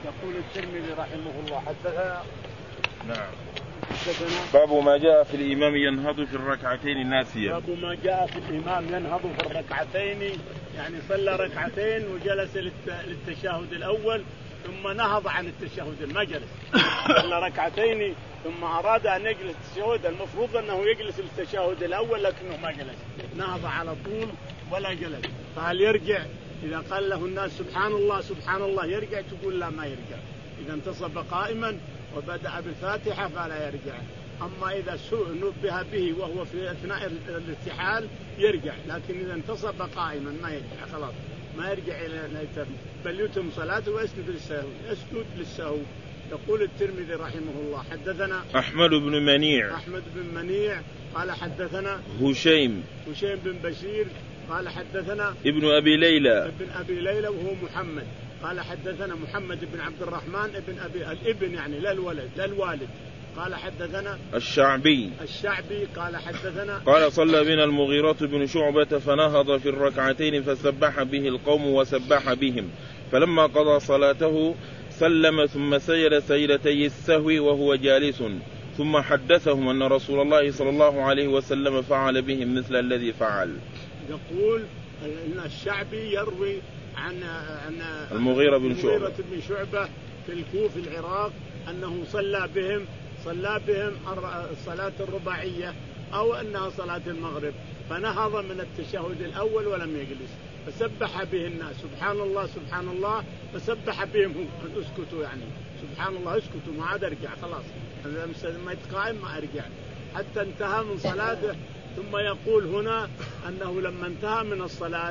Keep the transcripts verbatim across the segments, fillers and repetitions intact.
يقول الترمذي رحمه الله حدثنا نعم باب ما جاء في الإمام ينهض في الركعتين ناسيا. باب ما جاء في الإمام ينهض في الركعتين، يعني صلى ركعتين وجلس للتشهد الأول ثم نهض عن التشهد، ما جلس. صلى ركعتين ثم أراد أن يجلس التشهد، المفروض أنه يجلس للتشهد الأول لكنه ما جلس، نهض على طول ولا جلس. فهل يرجع؟ إذا قال له الناس سبحان الله سبحان الله يرجع؟ تقول لا ما يرجع. إذا انتصب قائما وبدأ بالفاتحة فلا يرجع. أما إذا نبه به وهو في أثناء الارتحال يرجع، لكن إذا انتصب قائما ما يرجع، خلاص ما يرجع إلى يتم، بل يتم صلاته ويسجد للسهو، يسجد للسهو. يقول الترمذي رحمه الله حدثنا أحمد بن منيع أحمد بن منيع قال حدثنا هشيم هشيم بن بشير قال حدثنا ابن أبي ليلى ابن أبي ليلى وهو محمد قال حدثنا محمد بن عبد الرحمن ابن أبي الابن يعني لا الولد لا الوالد قال حدثنا الشعبي الشعبي قال حدثنا قال صلى بنا المغيرة بن شعبة فنهض في الركعتين فسبح به القوم وسبح بهم، فلما قضى صلاته سلم ثم سجد سجدتي السهو وهو جالس، ثم حدثهم أن رسول الله صلى الله عليه وسلم فعل بهم مثل الذي فعل. يقول أن الشعبي يروي عن عن المغيرة بن شعبة بن شعبة في الكوف العراق أنه صلى بهم صلى بهم الصلاة الرباعية أو أنها صلاة المغرب، فنهض من التشهد الأول ولم يجلس، فسبح به الناس سبحان الله سبحان الله، فسبح بهم هم اسكتوا، يعني سبحان الله اسكتوا ما عاد ارجع، خلاص ما يتقائم ما ارجع حتى انتهى من صلاته. ثم يقول هنا أنه لما انتهى من الصلاة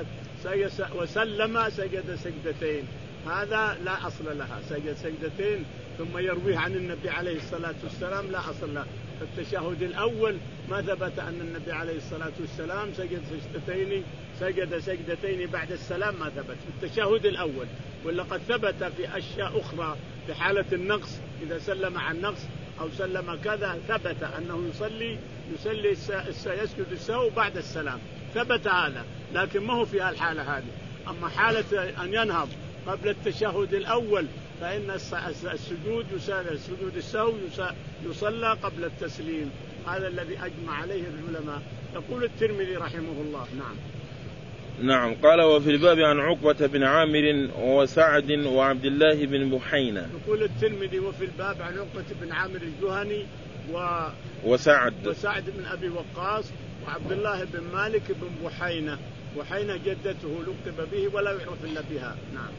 وسلم سجد سجدتين، هذا لا أصل لها، سجد سجدتين ثم يرويه عن النبي عليه الصلاة والسلام لا أصل له. فالتشهد الأول ما ثبت أن النبي عليه الصلاة والسلام سجد سجدتين سجد سجدتين بعد السلام، ما ثبت في التشهد الأول، ولقد ثبت في أشياء أخرى في حالة النقص، إذا سلم عن نقص أو سلم كذا ثبت أنه يصلي يصلي يسجد السهو بعد السلام، ثبت هذا، لكن ما هو في الحالة هذه. أما حالة أن ينهض قبل التشهد الأول فإن السجود السجود السهو يصلى قبل التسليم، هذا الذي أجمع عليه العلماء. يقول الترمذي رحمه الله نعم نعم قال وفي الباب عن عقبة بن عامر وسعد وعبد الله بن بحينة. يقول الترمذي وفي الباب عن عقبة بن عامر الجهني و... وسعد وسعد بن أبي وقاص وعبد الله بن مالك بن بحينة، بحينة جدته لقب به ولا يعرف إلا بها. نعم.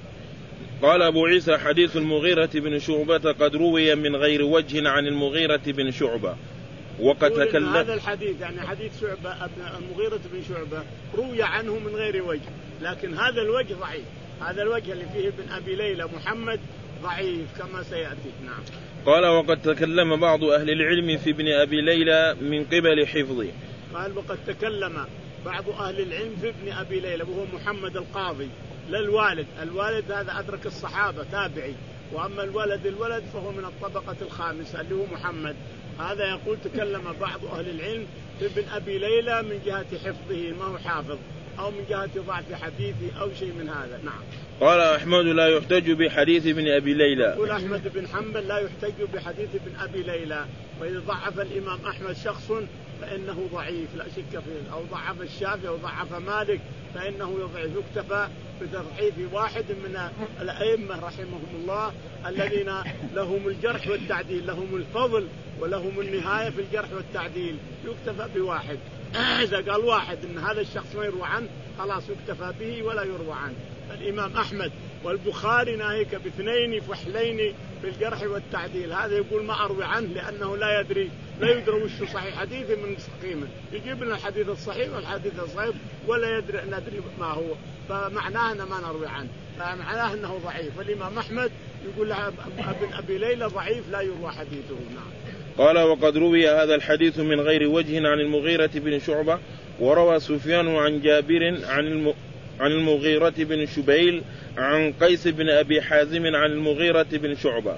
قال أبو عيسى حديث المغيرة بن شعبة قد روي من غير وجه عن المغيرة بن شعبة، وقد تكلم هذا الحديث يعني حديث شعبة المغيرة بن شعبة روي عنه من غير وجه، لكن هذا الوجه ضعيف، هذا الوجه اللي فيه ابن أبي ليلى محمد ضعيف كما سيأتي. نعم. قال وقد تكلم بعض أهل العلم في ابن أبي ليلى من قبل حفظه. قال وقد تكلم بعض أهل العلم في ابن أبي ليلى وهو محمد القاضي، لا الوالد، الوالد هذا أدرك الصحابة تابعي، وأما الولد الولد فهو من الطبقة الخامسة اللي هو محمد. هذا يقول تكلم بعض أهل العلم في ابن أبي ليلى من جهة حفظه ما هو حافظ، أو من جهة ضعف حديثه أو شيء من هذا. نعم. قال أحمد لا يحتج بحديث ابن أبي ليلى. يقول أحمد بن حنبل لا يحتج بحديث ابن أبي ليلى، وإذا ضعف الإمام أحمد شخص فإنه ضعيف لا شك فيه، أو ضعف الشافعي أو ضعف مالك فإنه يضعف، يكتفى بتضعيف واحد من الأئمة رحمهم الله الذين لهم الجرح والتعديل، لهم الفضل ولهم النهاية في الجرح والتعديل، يكتفى بواحد. إذا قال واحد إن هذا الشخص ما يروى عنه خلاص يكتفى به ولا يروى عنه. الإمام أحمد والبخاري ناهيك باثنين فحلين في الجرح والتعديل، هذا يقول ما أروي عنه لأنه لا يدري لا يدري وش صحيح حديث من سقيمه، يجيب لنا الحديث الصحيح والحديث الصحيح ولا يدري ندري ما هو، فمعناه أنه ما نروي عنه، فمعناه أنه ضعيف. والإمام أحمد يقول ابن أبي ليلى ضعيف لا يروى حديثه. نعم. قال وقد روي هذا الحديث من غير وجه عن المغيرة بن شعبة، وروى سفيان عن جابر عن الم... عن المغيرة بن شبيل عن قيس بن أبي حازم عن المغيرة بن شعبة.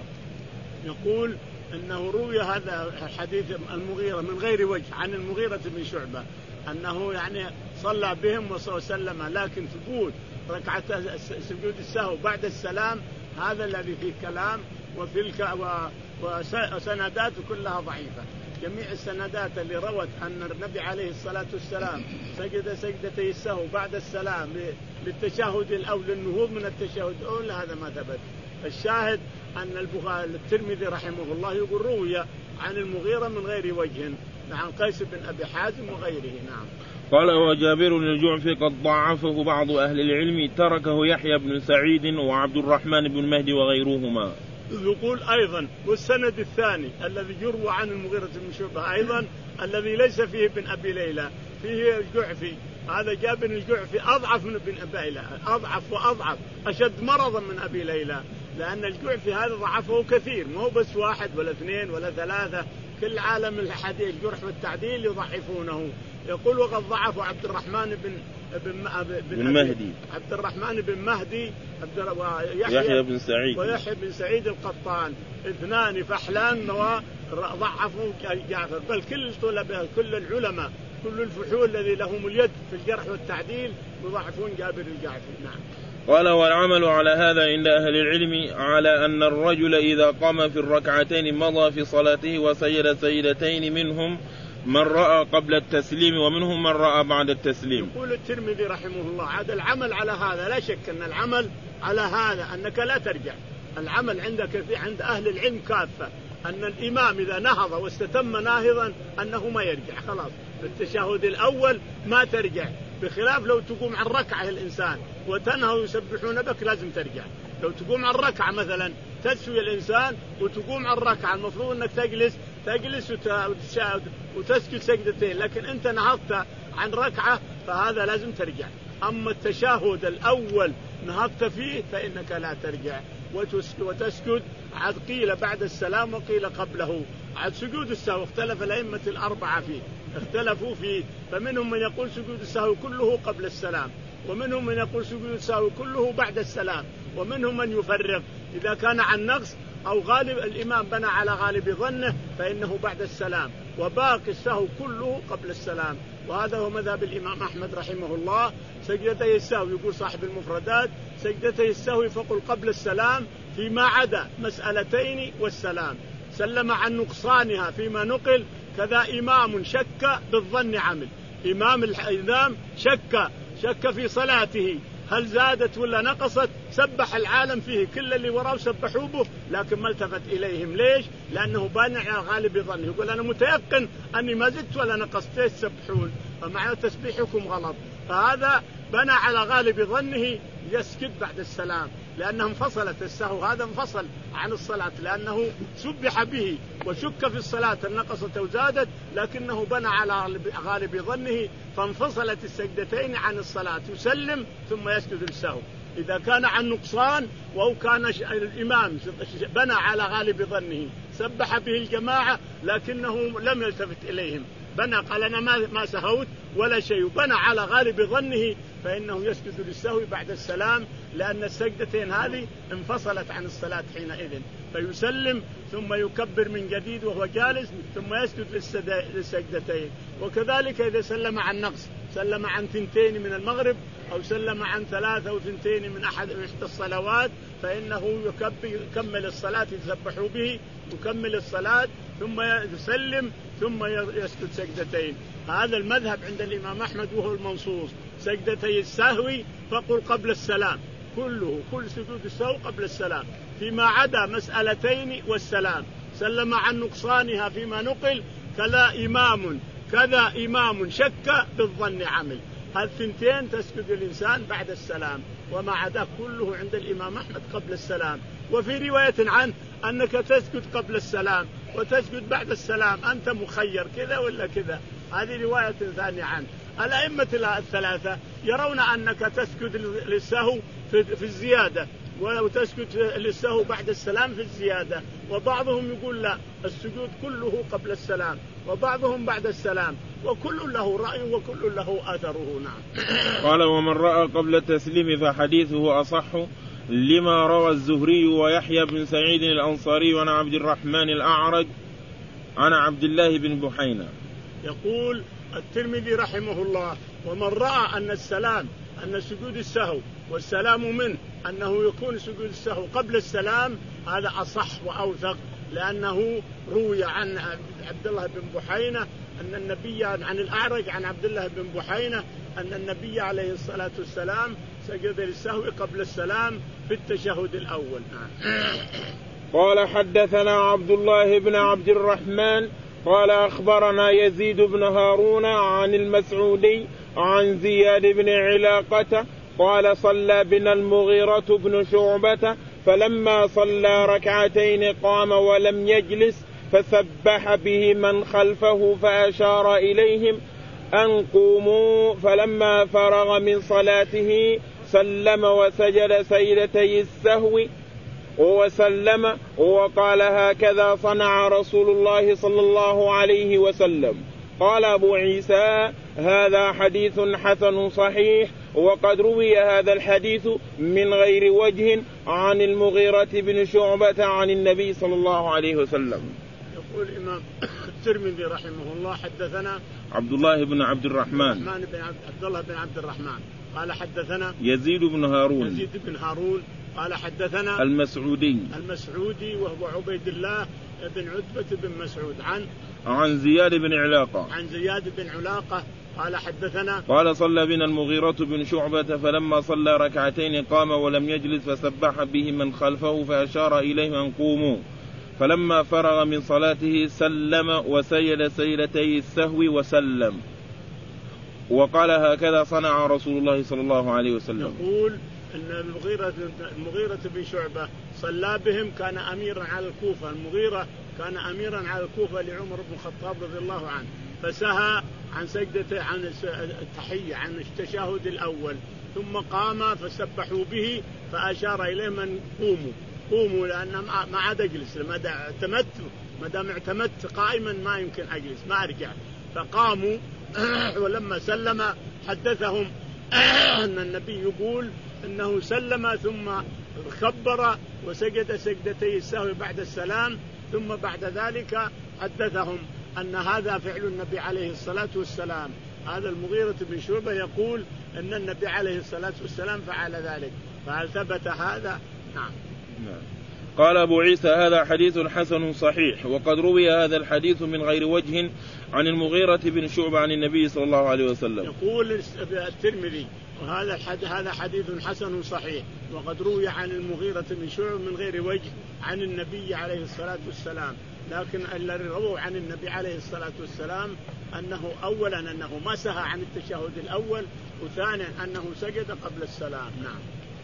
يقول أنه روي هذا الحديث المغيرة من غير وجه عن المغيرة بن شعبة أنه يعني صلى بهم وسلم، لكن ثبوت ركعة سجود السهو بعد السلام هذا الذي فيه كلام وفي الك... وسندات كلها ضعيفة. جميع السندات اللي روت أن النبي عليه الصلاة والسلام سجد سجدتي السهو بعد السلام للتشهد الأول للنهوض من التشهد الأول هذا ما ثبت. الشاهد أن البخاري الترمذي رحمه الله يقول روي عن المغيرة من غير وجه عن قيس بن أبي حازم وغيره. نعم. قال وجابر الجعفي قد ضعفه بعض أهل العلم تركه يحيى بن سعيد وعبد الرحمن بن مهدي وغيرهما. يقول أيضا والسند الثاني الذي يروى عن المغيرة بن شعبة أيضا الذي ليس فيه ابن أبي ليلى فيه الجعفي. هذا جابر الجعفي أضعف من ابن أبي ليلى أضعف وأضعف أشد مرضا من أبي ليلى لأن الجعفي هذا ضعفه كثير مو بس واحد ولا اثنين ولا ثلاثة كل عالم الحديث الجرح والتعديل يضعفونه. يقول وقد ضعف عبد الرحمن بن بن, بن مهدي عبد الرحمن بن مهدي عبد ويحيى بن سعيد ويحيى بن سعيد القطان اثنان فحلان وضعفوا جعفر بل كل طلبه كل العلماء كل الفحول الذي لهم اليد في الجرح والتعديل يضعفون جابر الجعفي. نعم. قال والعمل على هذا عند أهل العلم على أن الرجل إذا قام في الركعتين مضى في صلاته وسجد سجدتين منهم من رأى قبل التسليم ومنهم من رأى بعد التسليم. يقول الترمذي رحمه الله عاد العمل على هذا لا شك أن العمل على هذا أنك لا ترجع. العمل عندك في عند أهل العلم كافة أن الإمام إذا نهض واستتم ناهضا أنه ما يرجع خلاص في التشهد الأول ما ترجع بخلاف لو تقوم عن ركعة الإنسان وتنهض يسبحون بك لازم ترجع. لو تقوم عن ركعة مثلا تسوي الإنسان وتقوم عن ركعة المفروض أنك تجلس تجلس وتسجد سجدتين لكن أنت نهضت عن ركعة فهذا لازم ترجع. أما التشهد الأول نهضت فيه فإنك لا ترجع وتسجد. عاد قيل بعد السلام وقيل قبله. عاد سجود السهو اختلف الأئمة الأربعة فيه اختلفوا فيه فمنهم من يقول سجود السهو كله قبل السلام ومنهم من يقول سجود السهو كله بعد السلام ومنهم من يفرق إذا كان عن نقص أو غالب الإمام بنى على غالب ظنه فإنه بعد السلام وباقي السهو كله قبل السلام. وهذا هو مذهب الإمام أحمد رحمه الله. سجدتي السهو يقول صاحب المفردات سجدتي السهو فقل قبل السلام فيما عدا مسألتين والسلام سلم عن نقصانها فيما نقل كذا إمام شك بالظن عمل. إمام الإمام شك شك في صلاته هل زادت ولا نقصت سبح العالم فيه كل اللي وراه سبحوا به لكن ما التفت إليهم. ليش؟ لأنه بانع على غالب ظنه يقول أنا متيقن أني ما زدت ولا نقصت تسبحون فمعنى تسبيحكم غلط. فهذا بنى على غالب ظنه يسجد بعد السلام لأنه انفصلت السهو هذا انفصل عن الصلاة لأنه سبح به وشك في الصلاة نقصت أو زادت لكنه بنى على غالب ظنه فانفصلت السجدتين عن الصلاة يسلم ثم يسجد السهو. إذا كان عن نقصان أو كان الإمام بنى على غالب ظنه سبح به الجماعة لكنه لم يلتفت إليهم بنى قال أنا ما ما سهوت ولا شيء بنى على غالب ظنه فإنه يسجد للسهو بعد السلام لأن السجدتين هذه انفصلت عن الصلاة حينئذ فيسلم ثم يكبر من جديد وهو جالس ثم يسجد للسجدتين. وكذلك إذا سلم عن نقص سلم عن ثنتين من المغرب أو سلم عن ثلاثة أو ثنتين من أحد إحدى الصلوات فإنه يكمل الصلاة يسبحوا به يكمل الصلاة ثم يسلم ثم يسجد سجدتين. هذا المذهب عند الإمام أحمد وهو المنصوص سجدتي السهو فقل قبل السلام كله كل سجود السهو قبل السلام فيما عدا مسألتين والسلام سلم عن نقصانها فيما نقل كذا إمام كذا إمام شك بالظن عمل. هالثنتين تسجد الإنسان بعد السلام وما عدا كله عند الإمام أحمد قبل السلام. وفي رواية عنه أنك تسجد قبل السلام وتسجد بعد السلام أنت مخير كذا ولا كذا. هذه رواية ثانية عنه. الأئمة الثلاثة يرون أنك تسجد للسهو في الزيادة ولو تسجد للسهو بعد السلام في الزيادة وبعضهم يقول لا السجود كله قبل السلام وبعضهم بعد السلام وكل له رأي وكل له أثره. نعم. قال ومن رأى قبل التسليم فحديثه أصح لما روى الزهري ويحيى بن سعيد الأنصاري عن عبد الرحمن الأعرج عن عبد الله بن بحينة. يقول الترمذي رحمه الله ومن رأى أن السلام أن سجود السهو والسلام منه أنه يكون سجود السهو قبل السلام، هذا أصح وأوثق، لأنه روي عن عبد الله بن بحينة أن النبي عن الأعرج عن عبد الله بن بحينة أن النبي عليه الصلاة والسلام سجد للسهو قبل السلام في التشهد الأول. قال حدثنا عبد الله بن عبد الرحمن قال أخبرنا يزيد بن هارون عن المسعودي عن زياد بن علاقة قال صلى بنا المغيرة بن شعبة فلما صلى ركعتين قام ولم يجلس فسبح به من خلفه فأشار إليهم أن قوموا، فلما فرغ من صلاته سلم وسجد سجدتي السهو وسلم وقال هكذا صنع رسول الله صلى الله عليه وسلم. قال أبو عيسى هذا حديث حسن صحيح، وقد روي هذا الحديث من غير وجه عن المغيرة بن شعبة عن النبي صلى الله عليه وسلم. يقول الإمام الترمذي رحمه الله حدثنا عبد الله بن عبد الرحمن الرحمن بن عبد الله بن عبد الرحمن قال حدثنا يزيد بن هارون يزيد بن هارون قال حدثنا المسعودي المسعودي وهو عبيد الله بن عتبة بن مسعود عن عن زياد بن علاقة عن زياد بن علاقة قال حدثنا قال صلى بنا المغيرة بن شعبة فلما صلى ركعتين قام ولم يجلس فسبح به من خلفه فأشار إليهم أن قوموا، فلما فرغ من صلاته سلم وسجد سجدتي السهو وسلم وقال هكذا صنع رسول الله صلى الله عليه وسلم. يقول أن المغيرة المغيرة بن شعبة صلى بهم، كان أميرا على الكوفة، المغيرة كان أميرا على الكوفة لعمر بن الخطاب رضي الله عنه، فسهى عن سجدة عن التحية عن التشهد الأول، ثم قام فسبحوا به فأشار إليهم أن قوموا قوموا لأن ما عاد أجلس، ما اعتمدت ما دام اعتمدت قائما ما يمكن أجلس ما أرجع، فقاموا ولما سلم حدثهم أن النبي يقول أنه سلم ثم كبر وسجد سجدتي السهو بعد السلام، ثم بعد ذلك حدثهم أن هذا فعل النبي عليه الصلاة والسلام. هذا المغيرة بن شعبة يقول أن النبي عليه الصلاة والسلام فعل ذلك، فهل ثبت هذا؟ نعم. قال أبو عيسى هذا حديث حسن صحيح، وقد روي هذا الحديث من غير وجه عن المغيرة بن شعبة عن النبي صلى الله عليه وسلم. يقول الترمذي وهذا هذا حديث حسن صحيح، وقد روي عن المغيرة بن شعبة من غير وجه عن النبي عليه الصلاة والسلام، لكن الذي رووا عن النبي عليه الصلاة والسلام أنه أولا أنه ما سهى عن التشهد الأول، وثانيا أنه سجد قبل السلام. نعم.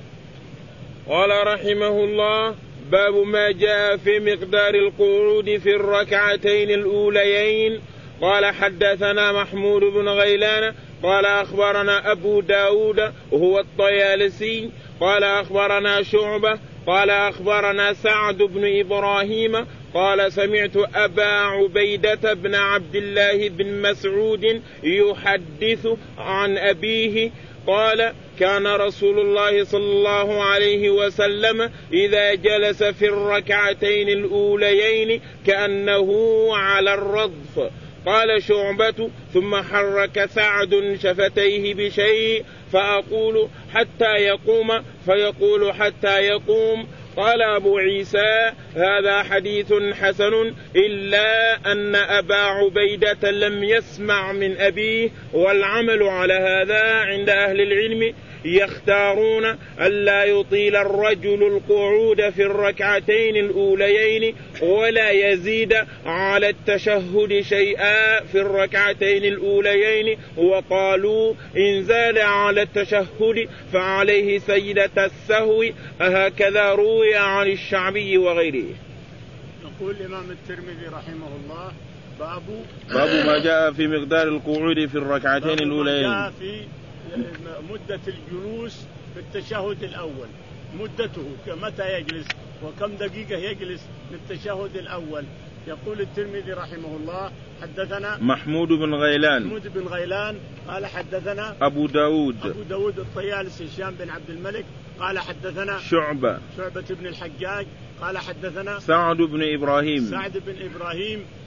قال رحمه الله باب ما جاء في مقدار القعود في الركعتين الأوليين. قال حدثنا محمود بن غيلان قال أخبرنا أبو داود وهو الطيالسي قال أخبرنا شعبة قال أخبرنا سعد بن إبراهيم قال سمعت أبا عبيدة بن عبد الله بن مسعود يحدث عن أبيه قال كان رسول الله صلى الله عليه وسلم إذا جلس في الركعتين الأوليين كأنه على الرضف. قال شعبة ثم حرك سعد شفتيه بشيء فأقول حتى يقوم فيقول حتى يقوم. قال أبو عيسى هذا حديث حسن إلا أن أبا عبيدة لم يسمع من أبيه، والعمل على هذا عند أهل العلم يختارون ألا يطيل الرجل القعود في الركعتين الأوليين ولا يزيد على التشهد شيئا في الركعتين الأوليين، وقالوا إن زاد على التشهد فعليه سجدة السهو، هكذا روي عن الشعبي وغيره. يقول الإمام الترمذي رحمه الله باب باب ما جاء في مقدار القعود في الركعتين الأوليين، في مدة الجلوس في التشهد الأول، مدته متى يجلس وكم دقيقة يجلس للتشهد الأول. يقول الترمذي رحمه الله حدثنا محمود بن غيلان محمود بن غيلان قال حدثنا أبو داود أبو داود الطيالسي هشام بن عبد الملك قال حدثنا شعبة شعبة بن الحجاج قال حدثنا سعد بن إبراهيم سعد بن إبراهيم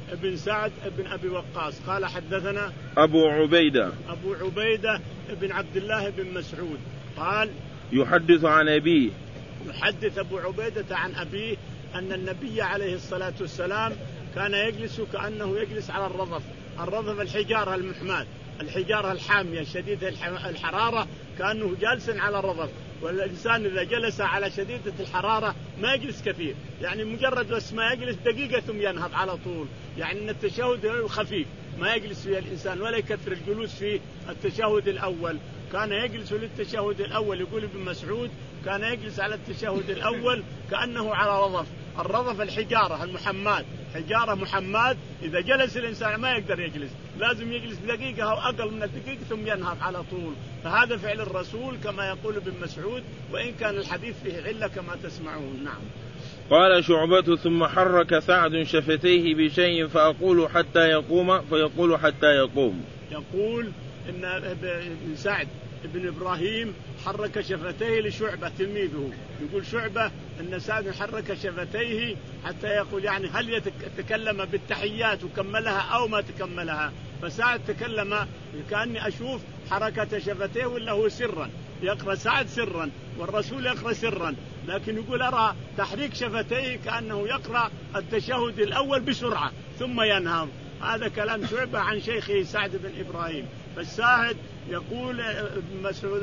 بن سعد بن أبي وقاص قال حدثنا أبو عبيدة أبو عبيدة بن عبد الله بن مسعود قال يحدث عن أبيه يحدث أبو عبيدة عن أبيه أن النبي عليه الصلاة والسلام كان يجلس كأنه يجلس على الرضف. الرضف الحجارة المحماة، الحجارة الحامية شديدة الحرارة، كأنه جالس على الرضف. والإنسان إذا جلس على شديدة الحرارة ما يجلس كثير، يعني مجرد بس ما يجلس دقيقة ثم ينهض على طول، يعني أن التشهد خفيف ما يجلس فيه الإنسان ولا يكثر الجلوس في التشهد الأول. كان يجلس للتشهد الأول، يقول ابن مسعود كان يجلس على التشهد الأول كأنه على رضف. الرضف الحجارة المحماد، حجارة محماد، إذا جلس الإنسان ما يقدر يجلس، لازم يجلس دقيقة أو أقل من الدقيقة ثم ينهض على طول. فهذا فعل الرسول كما يقول ابن مسعود، وإن كان الحديث فيه علة كما تسمعون. نعم. قال شعبة ثم حرك سعد شفتيه بشيء فأقول حتى يقوم فيقول حتى يقوم. يقول إن ابن سعد ابن إبراهيم حرك شفتيه لشعبة تلميذه، يقول شعبة أن سعد حرك شفتيه حتى يقول يعني هل يتكلم بالتحيات وكملها أو ما تكملها. فسعد تكلم كأني أشوف حركة شفتيه ولا هو سرا يقرأ سعد سرا والرسول يقرأ سرا، لكن يقول أرى تحريك شفتيه كأنه يقرأ التشهد الأول بسرعة ثم ينهض. هذا كلام شعبة عن شيخه سعد بن إبراهيم. فالشاهد يقول مسعود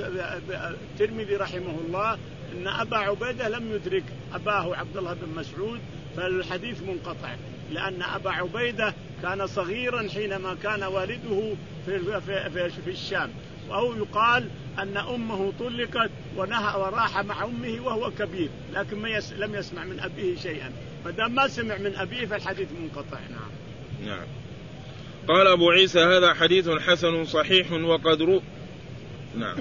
الترمذي رحمه الله إن أبا عبيدة لم يدرك أباه عبد الله بن مسعود، فالحديث منقطع، لأن أبا عبيدة كان صغيرا حينما كان والده في, في, في الشام، أو يقال أن أمه طلقت وراح مع أمه وهو كبير، لكن ما يس لم يسمع من أبيه شيئا، فدام ما سمع من أبيه فالحديث منقطع. نعم. نعم. قال أبو عيسى هذا حديث حسن صحيح وقد رو نعم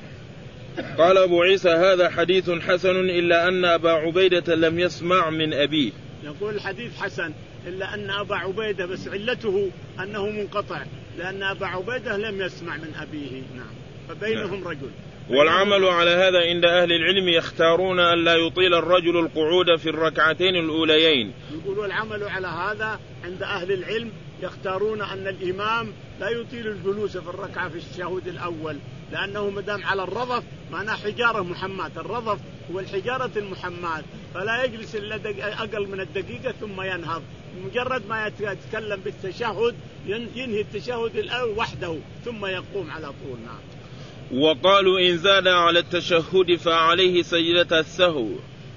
قال أبو عيسى هذا حديث حسن إلا أن أبا عبيدة لم يسمع من أبيه. يقول الحديث حسن إلا أن أبا عبيدة بس علته أنه منقطع، لأن أبا عبيدة لم يسمع من أبيه. نعم. فبينهم نعم. رجل. والعمل على هذا عند أهل العلم يختارون أن لا يطيل الرجل القعود في الركعتين الأوليين. يقولوا العمل على هذا عند أهل العلم يختارون أن الإمام لا يطيل الجلوس في الركعة في التشهد الأول، لأنه مدام على الرضف معناه حجارة محماد، الرضف هو الحجارة المحماد، فلا يجلس إلا أقل من الدقيقة ثم ينهض. مجرد ما يتكلم بالتشهد ينهي التشهد الأول وحده ثم يقوم على طول. نعم. وقالوا إن زاد على التشهد فعليه سجدة السهو.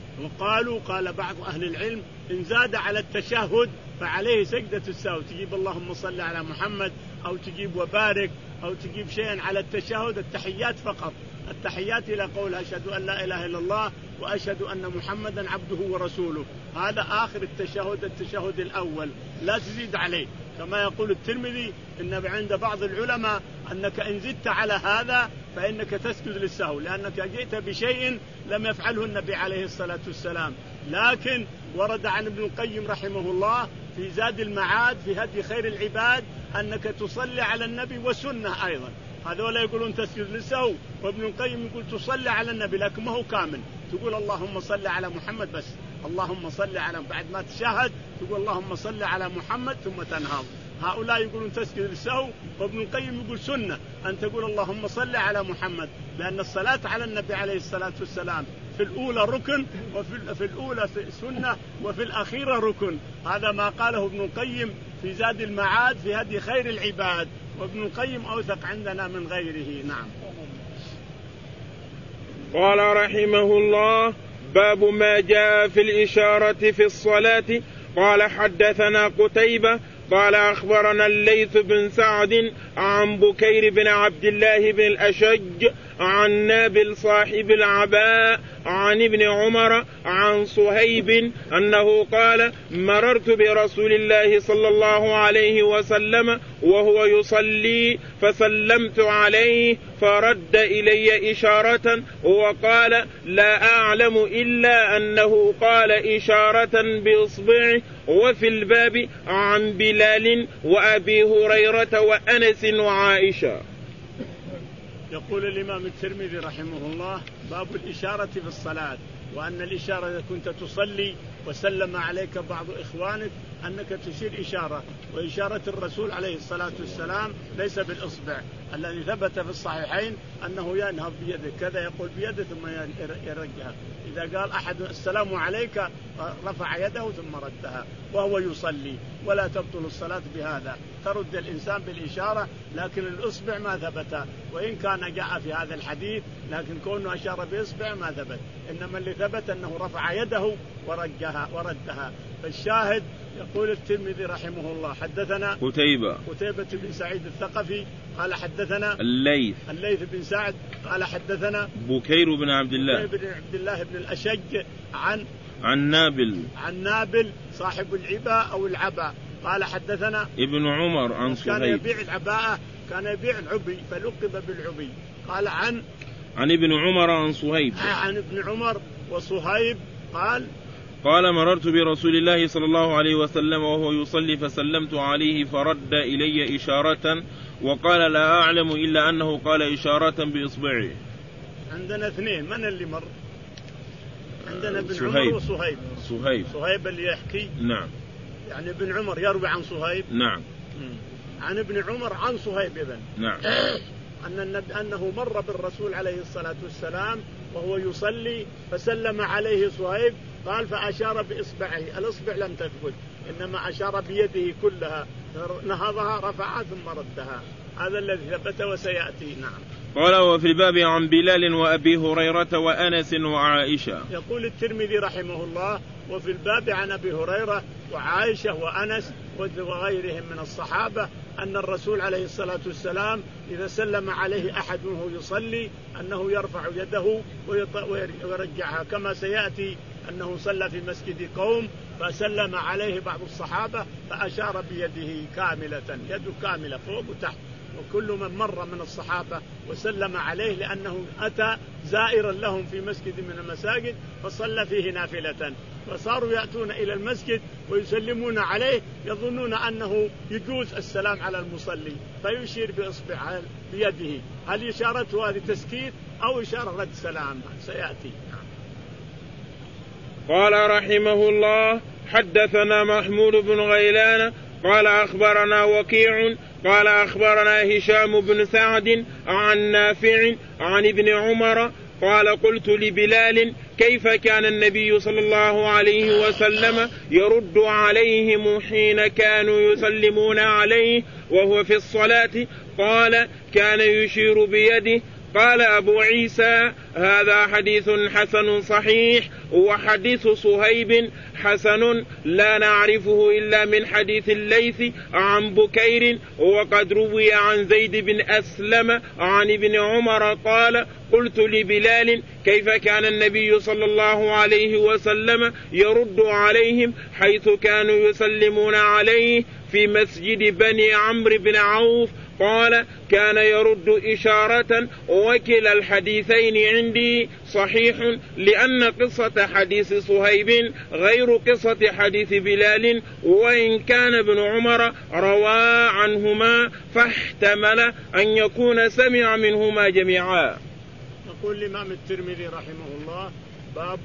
وقالوا قال بعض أهل العلم إن زاد على التشهد فعليه سجدة السهو، تجيب اللهم صل على محمد أو تجيب وبارك أو تجيب شيئا على التشهد، التحيات فقط، التحيات إلى قول أشهد أن لا إله إلا الله وأشهد أن محمدا عبده ورسوله، هذا آخر التشهد التشهد الأول، لا تزيد عليه. كما يقول الترمذي إن عند بعض العلماء أنك إن زدت على هذا فإنك تسجد للسهو، لأنك جئت بشيء لم يفعله النبي عليه الصلاة والسلام. لكن ورد عن ابن القيم رحمه الله في زاد المعاد في هدي خير العباد أنك تصلي على النبي وسنة أيضا، هذولا يقولون تسجد للسهو، وابن القيم يقول تصلي على النبي لكن ما هو كامل، تقول اللهم صل على محمد بس، اللهم صل على، بعد ما تشهد تقول اللهم صل على محمد ثم تنهض. هؤلاء يقولون تسجد للسهو، وابن القيم يقول سنة أن تقول اللهم صل على محمد، لأن الصلاة على النبي عليه الصلاة والسلام في الأولى ركن وفي في الأولى سنة وفي الأخيرة ركن. هذا ما قاله ابن القيم في زاد المعاد في هدي خير العباد، وابن القيم أوثق عندنا من غيره. نعم. قال رحمه الله باب ما جاء في الإشارة في الصلاة. قال حدثنا قتيبة قال أخبرنا الليث بن سعد عن بكير بن عبد الله بن الأشج عن نابل صاحب العباء عن ابن عمر عن صهيب أنه قال مررت برسول الله صلى الله عليه وسلم وهو يصلي فسلمت عليه فرد إلي إشارة وقال لا أعلم إلا أنه قال إشارة بإصبعه. وفي الباب عن بلال وأبي هريرة وأنس وعائشة. يقول الإمام الترمذي رحمه الله باب الإشارة في الصلاة، وأن الإشارة إذا كنت تصلي وسلم عليك بعض إخوانك أنك تشير إشارة، وإشارة الرسول عليه الصلاة والسلام ليس بالإصبع الذي ثبت في الصحيحين أنه ينهض بيده كذا، يقول بيده ثم يرجعها. إذا قال أحد السلام عليك رفع يده ثم ردها وهو يصلي، ولا تبطل الصلاة بهذا، ترد الإنسان بالإشارة، لكن الإصبع ما ثبت، وإن كان جاء في هذا الحديث لكن كونه أشار بإصبع ما ثبت، إنما اللي ثبت أنه رفع يده ورجها وردها. فالشاهد يقول الترمذي رحمه الله حدثنا قتيبة قتيبة بن سعيد الثقفي قال حدثنا الليث الليث بن سعد قال حدثنا بكير بن عبد الله بكير بن عبد الله بن الأشج عن عن نابل عن نابل صاحب العباء أو العباء قال حدثنا ابن عمر عن صهيب، كان يبيع العباءة، كان يبيع العبي فلقب بالعبي. قال عن عن ابن عمر عن صهيب عن ابن عمر وصهيب قال قال مررت برسول الله صلى الله عليه وسلم وهو يصلي فسلمت عليه فرد إلي إشارة وقال لا أعلم إلا أنه قال إشارة بإصبعه. عندنا اثنين، من اللي مر؟ عندنا ابن صهيب. عمر وصهيب. صهيب صهيب اللي يحكي، نعم، يعني ابن عمر يروي عن صهيب، نعم، عن ابن عمر عن صهيب ابن نعم، أن النبي أنه مر بالرسول عليه الصلاة والسلام وهو يصلي فسلم عليه صهيب، قال فأشار بإصبعه، الإصبع لم تثبت إنما أشار بيده كلها، نهضها رفعها ثم ردها، هذا الذي ثبت وسيأتي. نعم. قال وفي الباب عن بلال وأبي هريرة وأنس وعائشة. يقول الترمذي رحمه الله وفي الباب عن أبي هريرة وعائشة وأنس وغيرهم من الصحابة أن الرسول عليه الصلاة والسلام إذا سلم عليه أحد وهو يصلي أنه يرفع يده ويرجعها، كما سيأتي أنه صلى في مسجد قوم فسلم عليه بعض الصحابة فأشار بيده كاملة، يده كاملة فوق وتحت، وكل من مر من الصحابة وسلم عليه لأنه أتى زائرا لهم في مسجد من المساجد فصلى فيه نافلة، فصاروا يأتون إلى المسجد ويسلمون عليه يظنون أنه يجوز السلام على المصلي فيشير بإصبع بيده، هل إشارته هذه تسكيت أو إشارة رد سلام؟ سيأتي. قال رحمه الله حدثنا محمود بن غيلان قال أخبرنا وكيع قال أخبرنا هشام بن سعد عن نافع عن ابن عمر قال قلت لبلال كيف كان النبي صلى الله عليه وسلم يرد عليهم حين كانوا يسلمون عليه وهو في الصلاة؟ قال كان يشير بيده. قال أبو عيسى هذا حديث حسن صحيح، وحديث صهيب حسن لا نعرفه إلا من حديث الليث عن بكير، وقد روي عن زيد بن أسلم عن ابن عمر قال قلت لبلال كيف كان النبي صلى الله عليه وسلم يرد عليهم حيث كانوا يسلمون عليه في مسجد بني عمرو بن عوف؟ قال كان يرد إشارة. وكلا الحديثين عندي صحيح لأن قصة حديث صهيب غير قصة حديث بلال، وإن كان ابن عمر روى عنهما فاحتمل أن يكون سمع منهما جميعا. يقول الإمام الترمذي رحمه الله باب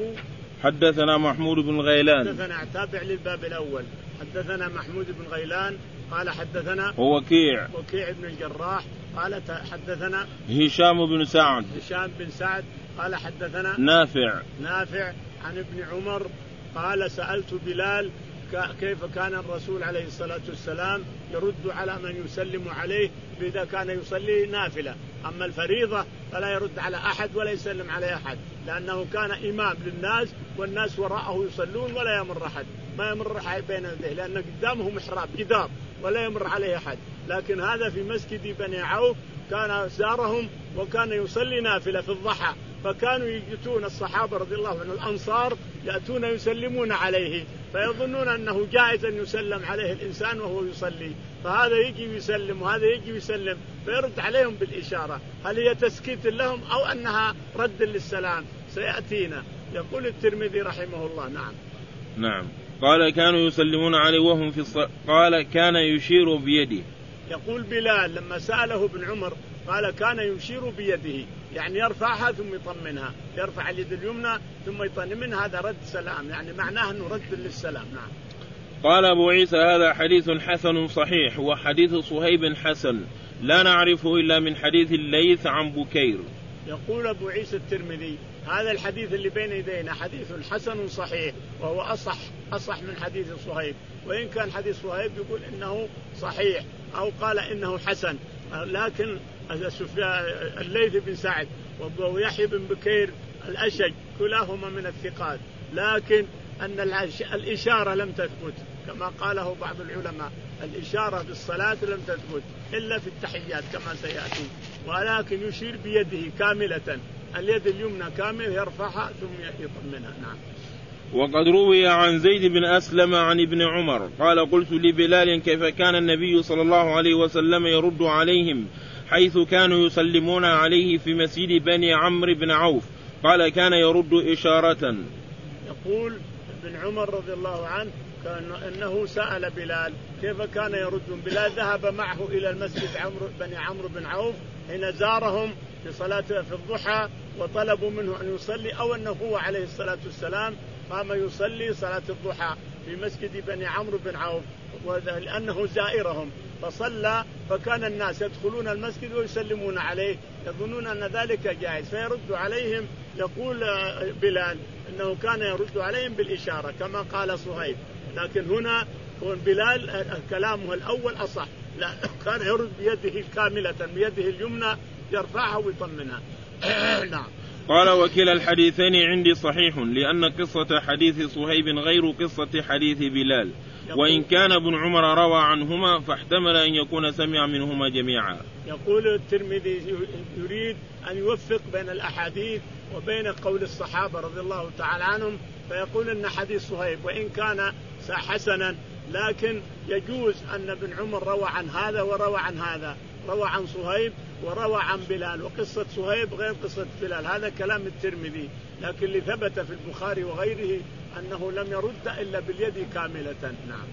حدثنا محمود بن غيلان حدثنا تابع للباب الأول حدثنا محمود بن غيلان قال حدثنا وكيع وكيع بن الجراح قال حدثنا هشام بن سعد هشام بن سعد قال حدثنا نافع نافع عن ابن عمر قال سألت بلال كيف كان الرسول عليه الصلاة والسلام يرد على من يسلم عليه إذا كان يصلي نافلة، أما الفريضة فلا يرد على أحد ولا يسلم على أحد، لأنه كان إمام للناس والناس وراءه يصلون ولا يمر أحد، ما يمر أحد بين يديه لأن قدامه محراب جدار ولا يمر عليه أحد. لكن هذا في مسجد بني عوف كان زارهم وكان يصلي نافلة في الضحى، فكانوا يجتون الصحابة رضي الله عنهم الأنصار يأتون يسلمون عليه فيظنون أنه جائز أن يسلم عليه الإنسان وهو يصلي، فهذا يجي ويسلم وهذا يجي ويسلم فيرد عليهم بالإشارة، هل هي تسكيت لهم أو أنها رد للسلام؟ سيأتينا. يقول الترمذي رحمه الله. نعم نعم. قال كانوا يسلمون عليه وهم في الصلاة. قال كان يشير بيده. يقول بلال لما سأله ابن عمر قال كان يشير بيده يعني يرفعها ثم يطمنها، يرفع اليد اليمنى ثم يطمن، هذا رد سلام يعني معناه أنه رد للسلام. نعم. قال أبو عيسى هذا حديث حسن صحيح، وحديث صهيب حسن لا نعرفه إلا من حديث الليث عن بكير. يقول أبو عيسى الترمذي هذا الحديث اللي بين يدينا حديث حسن صحيح، وهو أصح أصح من حديث صهيب، وإن كان حديث صهيب يقول إنه صحيح أو قال إنه حسن، لكن الليث بن سعد ويحيى بن بكير الأشج كلاهما من الثقات، لكن أن الإشارة لم تثبت كما قاله بعض العلماء، الإشارة بالصلاة لم تثبت إلا في التحيات كما سيأتي، ولكن يشير بيده كاملة، اليد اليمنى كامل يرفعها ثم يطمنها. نعم. وقد روي عن زيد بن أسلم عن ابن عمر قال قلت لبلال كيف كان النبي صلى الله عليه وسلم يرد عليهم حيث كانوا يسلمون عليه في مسجد بني عمرو بن عوف؟ قال كان يرد إشارة. يقول ابن عمر رضي الله عنه كان أنه سأل بلال كيف كان يرد. بلال ذهب معه إلى المسجد عمرو بني عمرو بن عوف حين زارهم في صلاة في الضحى وطلبوا منه أن يصلي، أو أنه هو عليه الصلاة والسلام قام يصلي صلاة الضحى في مسجد بني عمرو بن عوف لأنه زائرهم فصلى، فكان الناس يدخلون المسجد ويسلمون عليه يظنون أن ذلك جائز فيرد عليهم. يقول بلال أنه كان يرد عليهم بالإشارة كما قال صهيب، لكن هنا بلال كلامه الأول أصح، لا كان يرد بيده كاملة، بيده اليمنى يرفعها ويطمنها. نعم. قال وكلا الحديثين عندي صحيح لأن قصة حديث صهيب غير قصة حديث بلال، وإن كان ابن عمر روى عنهما فاحتمل أن يكون سمع منهما جميعا. يقول الترمذي يريد أن يوفق بين الأحاديث وبين قول الصحابة رضي الله تعالى عنهم، فيقول أن حديث صهيب وإن كان حسنا لكن يجوز أن ابن عمر روى عن هذا وروى عن هذا، روى عن صهيب وروى عن بلال، وقصة صهيب غير قصة بلال، هذا كلام الترمذي، لكن اللي ثبت في البخاري وغيره أنه لم يرد إلا باليد كاملة. نعم.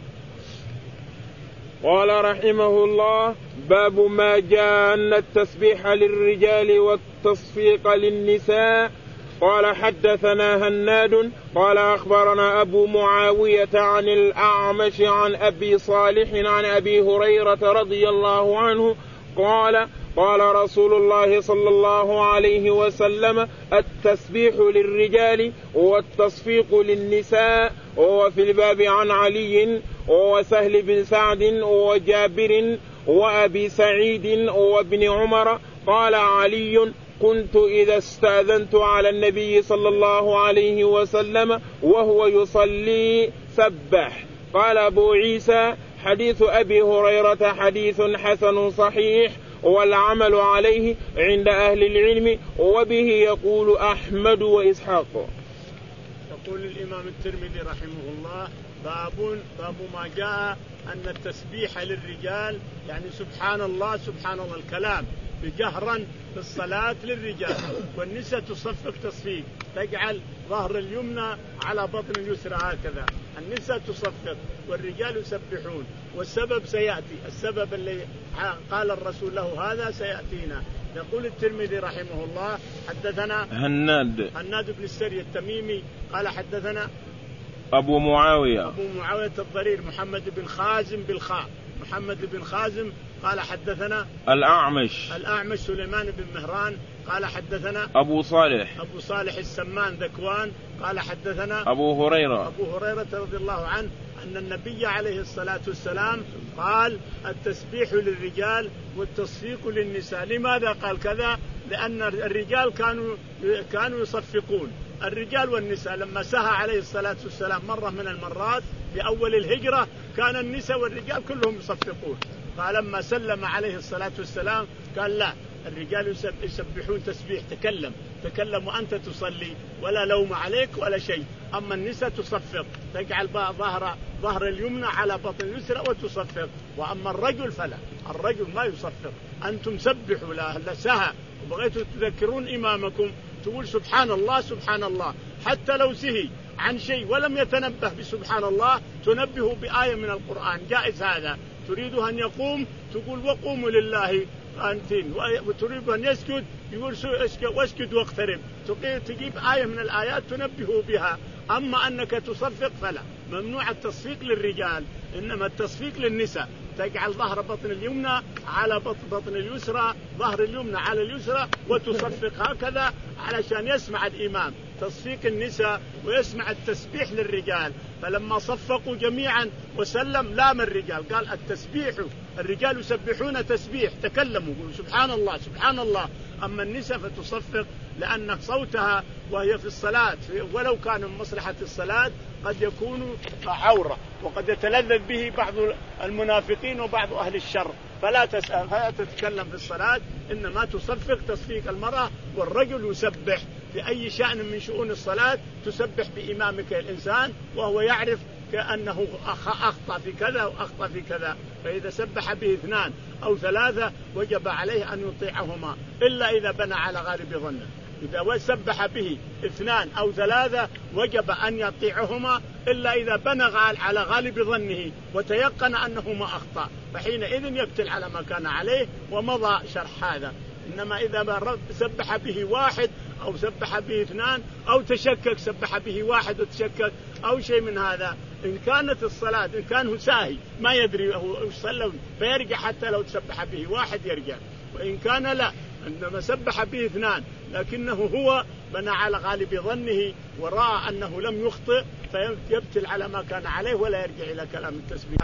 قال رحمه الله باب ما جاء أن التسبيح للرجال والتصفيق للنساء. قال حدثنا هناد قال أخبرنا أبو معاوية عن الأعمش عن أبي صالح عن أبي هريرة رضي الله عنه قال قال رسول الله صلى الله عليه وسلم التسبيح للرجال والتصفيق للنساء. وفي الباب عن علي وسهل بن سعد وجابر وأبي سعيد وابن عمر. قال علي كنت إذا استأذنت على النبي صلى الله عليه وسلم وهو يصلي سبح. قال أبو عيسى حديث أبي هريرة حديث حسن صحيح والعمل عليه عند أهل العلم، وبه يقول أحمد وإسحاق. يقول الإمام الترمذي رحمه الله باب باب ما جاء أن التسبيح للرجال يعني سبحان الله سبحان الله الكلام بجهرا في الصلاة للرجال، والنساء تصفق تصفيق تجعل ظهر اليمنى على بطن اليسرى هكذا، النساء تصفق والرجال يسبحون، والسبب سيأتي، السبب اللي قال الرسول له هذا سيأتينا. يقول الترمذي رحمه الله حدثنا هناد هناد بن السري التميمي قال حدثنا أبو معاوية أبو معاوية الضرير محمد بن خازم بالخاء محمد بن خازم قال حدثنا الأعمش الأعمش سليمان بن مهران قال حدثنا أبو صالح أبو صالح السمان ذكوان قال حدثنا أبو هريرة أبو هريرة رضي الله عنه أن النبي عليه الصلاة والسلام قال التسبيح للرجال والتصفيق للنساء. لماذا قال كذا؟ لأن الرجال كانوا كانوا يصفقون، الرجال والنساء. لما سهى عليه الصلاة والسلام مرة من المرات في أول الهجرة كان النساء والرجال كلهم يصفقون، فلما سلم عليه الصلاة والسلام قال لا، الرجال يسبحون تسبيح تكلم تكلم وأنت تصلي ولا لوم عليك ولا شيء، أما النساء تصفق تجعل ظهر ظهر اليمنى على بطن اليسرى وتصفق، وأما الرجل فلا، الرجل ما يصفق. أنتم سبحوا لا سهى وبغيتوا تذكرون إمامكم تقول سبحان الله سبحان الله، حتى لو سهي عن شيء ولم يتنبه بسبحان الله تنبه بآية من القرآن، جائز هذا. تريد أن يقوم تقول وقوموا لله أنتين وتريد أن يسجد يقول واسجد واقترب، تجيب آية من الآيات تنبه بها. أما أنك تصفق فلا، ممنوع التصفيق للرجال، إنما التصفيق للنساء. تجعل ظهر بطن اليمنى على بطن اليسرى، ظهر اليمنى على اليسرى، وتصفق هكذا علشان يسمع الإمام تصفيق النساء ويسمع التسبيح للرجال. فلما صفقوا جميعا وسلم لام الرجال، قال التسبيح، الرجال يسبحون تسبيح، تكلموا يقولوا سبحان الله سبحان الله. أما النساء فتصفق لأن صوتها وهي في الصلاة ولو كان من مصلحة الصلاة قد يكون عورة، وقد يتلذذ به بعض المنافقين وبعض أهل الشر، فلا تسأل فلا تتكلم في الصلاة، إنما تصفق تصفيق المرأة. والرجل يسبح في أي شأن من شؤون الصلاة، تسبح بإمامك الإنسان وهو يعرف كأنه أخطأ في كذا وأخطأ في كذا. فإذا سبح به اثنان أو ثلاثة وجب عليه أن يطيعهما إلا إذا بنى على غالب ظنه. إذا سبح به اثنان أو ثلاثة وجب أن يطيعهما إلا إذا بنى على غالب ظنه وتيقن أنه ما أخطأ، فحينئذ يبتل على ما كان عليه ومضى شرح هذا. إنما إذا سبح به واحد أو سبح به اثنان أو تشكك، سبح به واحد وتشكك أو شيء من هذا، إن كانت الصلاة إن كان ساهي ما يدري هو إيش صلى فيرجع، حتى لو تسبح به واحد يرجع. وإن كان لا، إنما سبح به اثنان لكنه هو بنى على غالب ظنه ورأى أنه لم يخطئ فيبتل على ما كان عليه ولا يرجع إلى كلام التسبيح.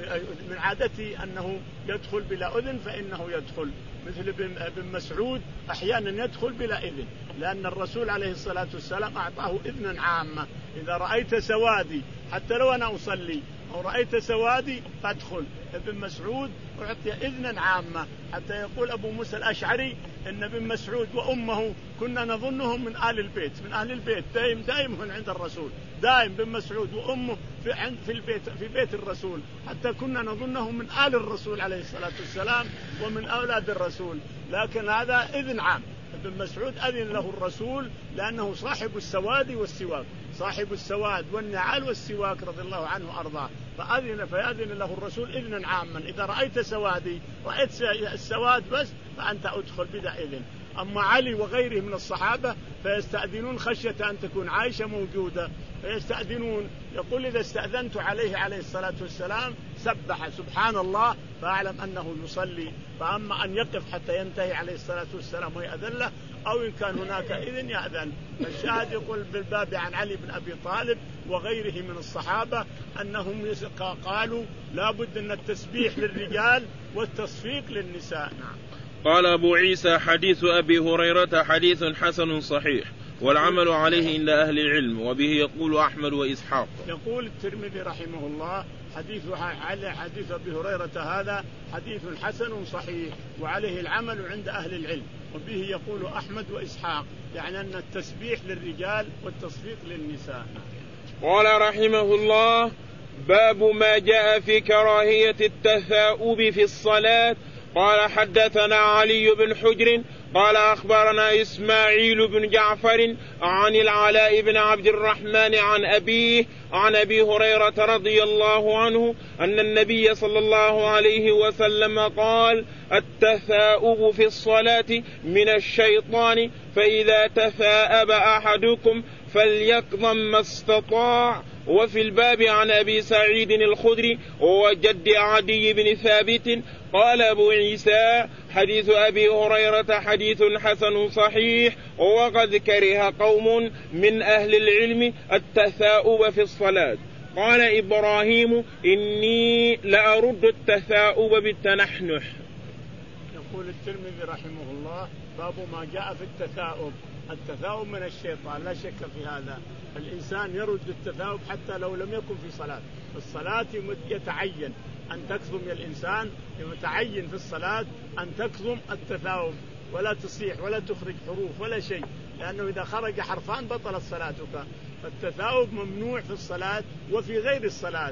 من عادته أنه يدخل بلا أذن فإنه يدخل، مثل ابن مسعود أحيانا يدخل بلا إذن، لأن الرسول عليه الصلاة والسلام أعطاه إذنا عامة: إذا رأيت سوادي حتى لو أنا أصلي أو رأيت سوادي فادخل. ابن مسعود أعطي إذنا عامة، حتى يقول أبو موسى الأشعري إن ابن مسعود وأمه كنا نظنهم من آل البيت، من أهل البيت دائم دائم هن عند الرسول، دائم ابن مسعود وأمه في عند في البيت في بيت الرسول، حتى كنا نظنهم من آل الرسول عليه الصلاة والسلام ومن أولاد الرسول. لكن هذا إذن عام، ابن مسعود أذن له الرسول لأنه صاحب السواد والسواك، صاحب السواد والنعال والسواك رضي الله عنه وأرضاه، فأذن فيأذن له الرسول إذنا عاما: إذا رأيت سوادي رأيت السواد بس فأنت أدخل بلا إذن. أما علي وغيره من الصحابة فيستأذنون خشية أن تكون عائشة موجودة، فيستأذنون، يقول إذا استأذنت عليه عليه الصلاة والسلام سبح سبحان الله فأعلم أنه يصلي. فأما أن يقف حتى ينتهي عليه الصلاة والسلام ويأذن له، أو إن كان هناك إذن يأذن. فالشاهد يقول بالباب عن علي بن أبي طالب وغيره من الصحابة أنهم قالوا لا بد أن التسبيح للرجال والتصفيق للنساء. نعم. قال أبو عيسى: حديث أبي هريرة حديث حسن صحيح، والعمل عليه عند أهل العلم، وبه يقول أحمد وإسحاق. يقول الترمذي رحمه الله: حديث على حديث أبي هريرة هذا حديث حسن صحيح وعليه العمل عند أهل العلم، وبه يقول أحمد وإسحاق، يعني أن التسبيح للرجال والتصفيق للنساء. قال رحمه الله: باب ما جاء في كراهية التثاؤب في الصلاة. قال: حدثنا علي بن حجر قال أخبرنا إسماعيل بن جعفر عن العلاء بن عبد الرحمن عن أبيه عن أبي هريرة رضي الله عنه أن النبي صلى الله عليه وسلم قال: التثاؤب في الصلاة من الشيطان، فإذا تثاءب أحدكم فليكظم ما استطاع. وفي الباب عن أبي سعيد الخدري وجد عدي بن ثابت. قال أبو عيسى: حديث أبي هريرة حديث حسن صحيح، وقد كره قوم من أهل العلم التثاؤب في الصلاة. قال إبراهيم: إني لأرد التثاؤب بالتنحنح. يقول الترمذي رحمه الله: باب ما جاء في التثاؤب. التثاؤب من الشيطان لا شك في هذا، الإنسان يرد التثاؤب حتى لو لم يكن في صلاة. في الصلاة يتعين أن تكظم الإنسان، يتعين في الصلاة أن تكظم التثاؤب ولا تصيح ولا تخرج حروف ولا شيء، لأنه إذا خرج حرفان بطلت صلاتك. فالتثاؤب ممنوع في الصلاة وفي غير الصلاة،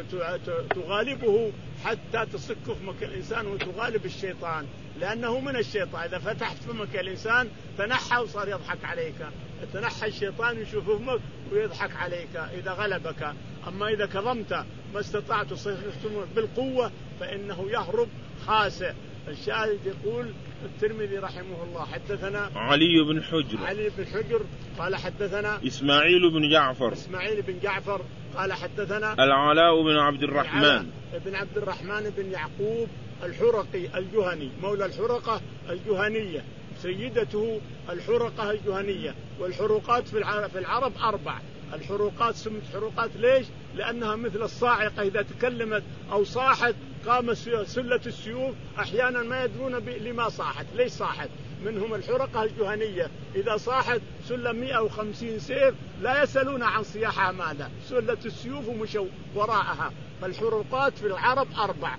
تغالبه حتى تصك فمك الإنسان وتغالب الشيطان، لأنه من الشيطان. إذا فتحت فمك الإنسان تنحى وصار يضحك عليك، تنحى الشيطان يشوف فمك ويضحك عليك إذا غلبك. أما إذا كظمت ما استطعت بالقوة فإنه يهرب خاسئ، الشاهد يقول الترمذي رحمه الله حدثنا علي بن حجر علي بن حجر قال حدثنا إسماعيل بن جعفر إسماعيل بن جعفر قال حدثنا العلاء بن عبد الرحمن بن عبد الرحمن بن يعقوب الحرقي الجهني مولى الحرقة الجهنية سيدته الحرقة الجهنية. والحروقات في العرب أربع. الحروقات سمت حروقات ليش؟ لأنها مثل الصاعقة إذا تكلمت أو صاحت قام سلة السيوف أحيانا ما يدرون لما صاحت ليش صاحت. منهم الحرقة الجهنية إذا صاحت سلة مئة وخمسين سيف لا يسألون عن صياحها ماذا، سلة السيوف ومشوا وراءها. فالحروقات في العرب أربع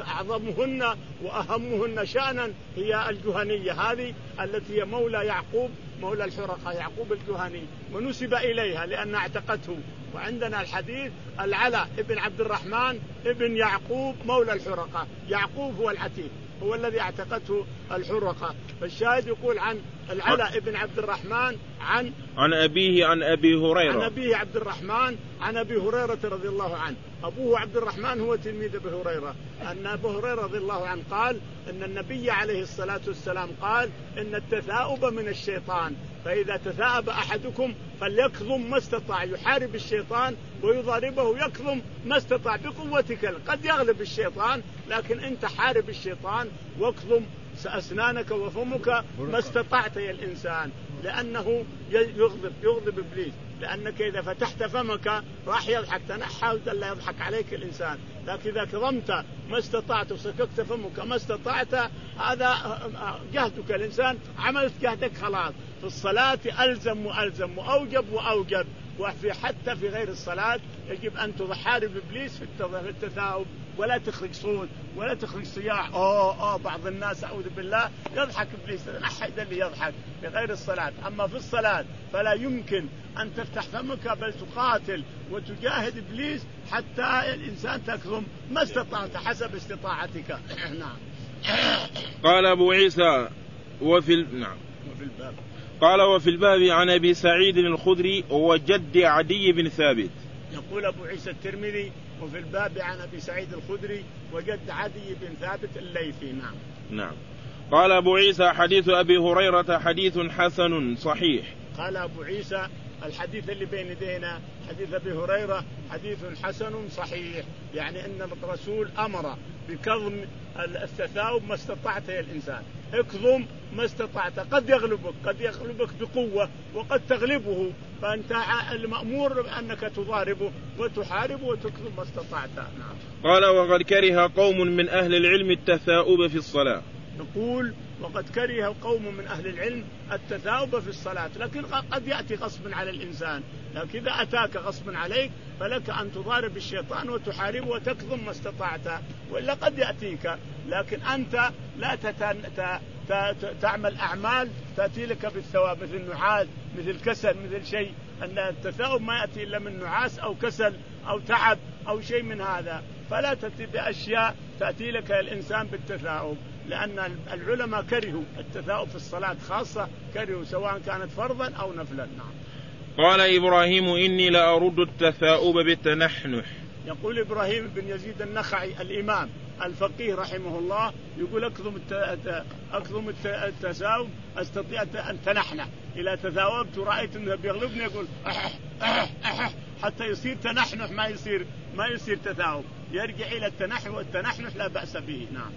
أعظمهن وأهمهن شأنا هي الجهنية هذه التي هي مولى يعقوب مولى الحرقة يعقوب الجهني ونسب إليها لأن اعتقته. وعندنا الحديث العلاء ابن عبد الرحمن ابن يعقوب مولى الحرقة. يعقوب هو العتيق هو الذي اعتقته الحرقة. فالشاهد يقول عن العلاء ابن عبد الرحمن عن عن أبيه عن أبي هريرة عن أبيه عبد الرحمن عن أبي هريرة رضي الله عنه. أبوه عبد الرحمن هو تلميذ أبي هريرة أن أبو هريرة رضي الله عنه قال أن النبي عليه الصلاة والسلام قال إن التثاؤب من الشيطان فإذا تثاءب أحدكم فليكظم ما استطاع. يحارب الشيطان ويضاربه يكظم ما استطاع بقوتك. قد يغلب الشيطان لكن أنت حارب الشيطان واكظم أسنانك وفمك ما استطعت يا الإنسان لأنه يغضب يغضب إبليس. لأنك إذا فتحت فمك راح يضحك تنحى لا يضحك عليك الإنسان. لكن إذا كظمت ما استطعت وسككت فمك ما استطعت هذا جهدك الإنسان عملت جهدك خلاص. في الصلاة ألزم وألزم وأوجب وأوجب. وفي حتى في غير الصلاة يجب أن تحارب إبليس في التثاؤب ولا تخرج صوت ولا تخرج صياح. أوه أوه بعض الناس أعوذ بالله يضحك إبليس أحد اللي يضحك في غير الصلاة. أما في الصلاة فلا يمكن أن تفتح فمك بل تقاتل وتجاهد إبليس حتى الإنسان تكظم ما استطعت حسب استطاعتك. نعم. قال أبو عيسى وفي ال... نعم وفي الباب قال وفي الباب عن أبي سعيد الخدري وجد عدي بن ثابت. يقول أبو عيسى الترمذي وفي الباب عن أبي سعيد الخدري وجد عدي بن ثابت الليثي. نعم. نعم. قال أبو عيسى حديث أبي هريرة حديث حسن صحيح. قال أبو عيسى الحديث اللي بين يدينا حديث أبي هريرة حديث حسن صحيح. يعني أن الرسول أمر بكظم التثاؤب ما استطعت يا الإنسان. اكظم ما استطعت. قد يغلبك قد يغلبك بقوة وقد تغلبه فأنت المأمور أنك تضاربه وتحاربه وتكظم ما استطعت. نعم. قال وقد كره قوم من أهل العلم التثاؤب في الصلاة. نقول وقد كره قوم من أهل العلم التثاؤب في الصلاة لكن قد يأتي غصبا على الإنسان. لكن إذا أتاك غصبا عليك فلك أن تضارب الشيطان وتحاربه وتكظم ما استطعت وإلا قد يأتيك. لكن أنت لا تتن... ت... ت... تعمل أعمال تأتي لك بالثواب مثل النعاس مثل كسل مثل شيء. أن التثاؤب ما يأتي إلا من نعاس أو كسل أو تعب أو شيء من هذا. فلا تأتي بأشياء تأتي لك الإنسان بالتثاؤب. لأن العلماء كرهوا التثاؤب في الصلاة خاصة كرهوا سواء كانت فرضا أو نفلا. نعم. قال إبراهيم إني لأرد التثاؤب بالتنحنح. يقول إبراهيم بن يزيد النخعي الإمام الفقيه رحمه الله يقول أكظم أكظم التثاؤب أستطيع أن تنحنح. إلى تثاؤبت ورأيت أنه بيغلبني يقول أح أح أح حتى يصير تنحنح ما يصير ما يصير تثاؤب يرجع إلى التنحنح والتنحنح لا بأس به. نعم.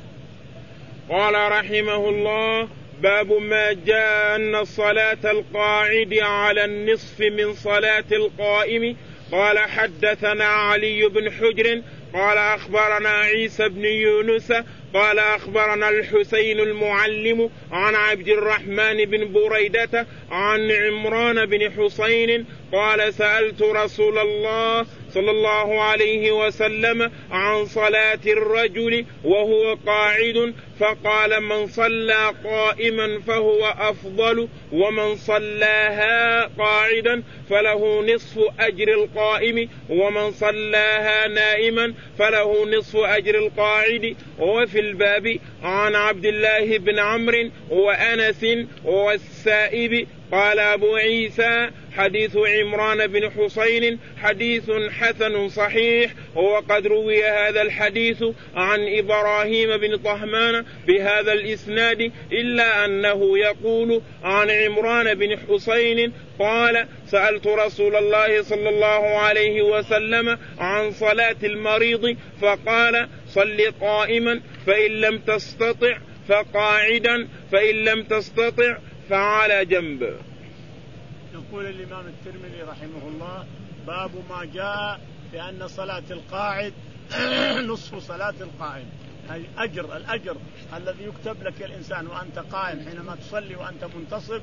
قال رحمه الله باب ما جاء أن الصلاة القاعد على النصف من صلاة القائم. قال حدثنا علي بن حجر قال أخبرنا عيسى بن يونس قال أخبرنا الحسين المعلم عن عبد الرحمن بن بريدة عن عمران بن حسين قال سألت رسول الله صلى الله عليه وسلم عن صلاة الرجل وهو قاعد فقال من صلى قائما فهو أفضل ومن صلاها قاعدا فله نصف أجر القائم ومن صلاها نائما فله نصف أجر القاعد. وفي الباب عن عبد الله بن عمرو وأنس والسائب قال أبو عيسى حديث عمران بن حسين حديث حسن صحيح، وقد روي هذا الحديث عن إبراهيم بن طهمان بهذا الإسناد، إلا أنه يقول عن عمران بن حسين قال سألت رسول الله صلى الله عليه وسلم عن صلاة المريض فقال صل قائما فإن لم تستطع فقاعدا فإن لم تستطع فعلى جنب. يقول الإمام الترمذي رحمه الله: باب ما جاء بأن صلاة القاعد نصف صلاة القائم، أي أجر الأجر الذي يكتب لك الإنسان وأنت قائم حينما تصلي وأنت منتصب،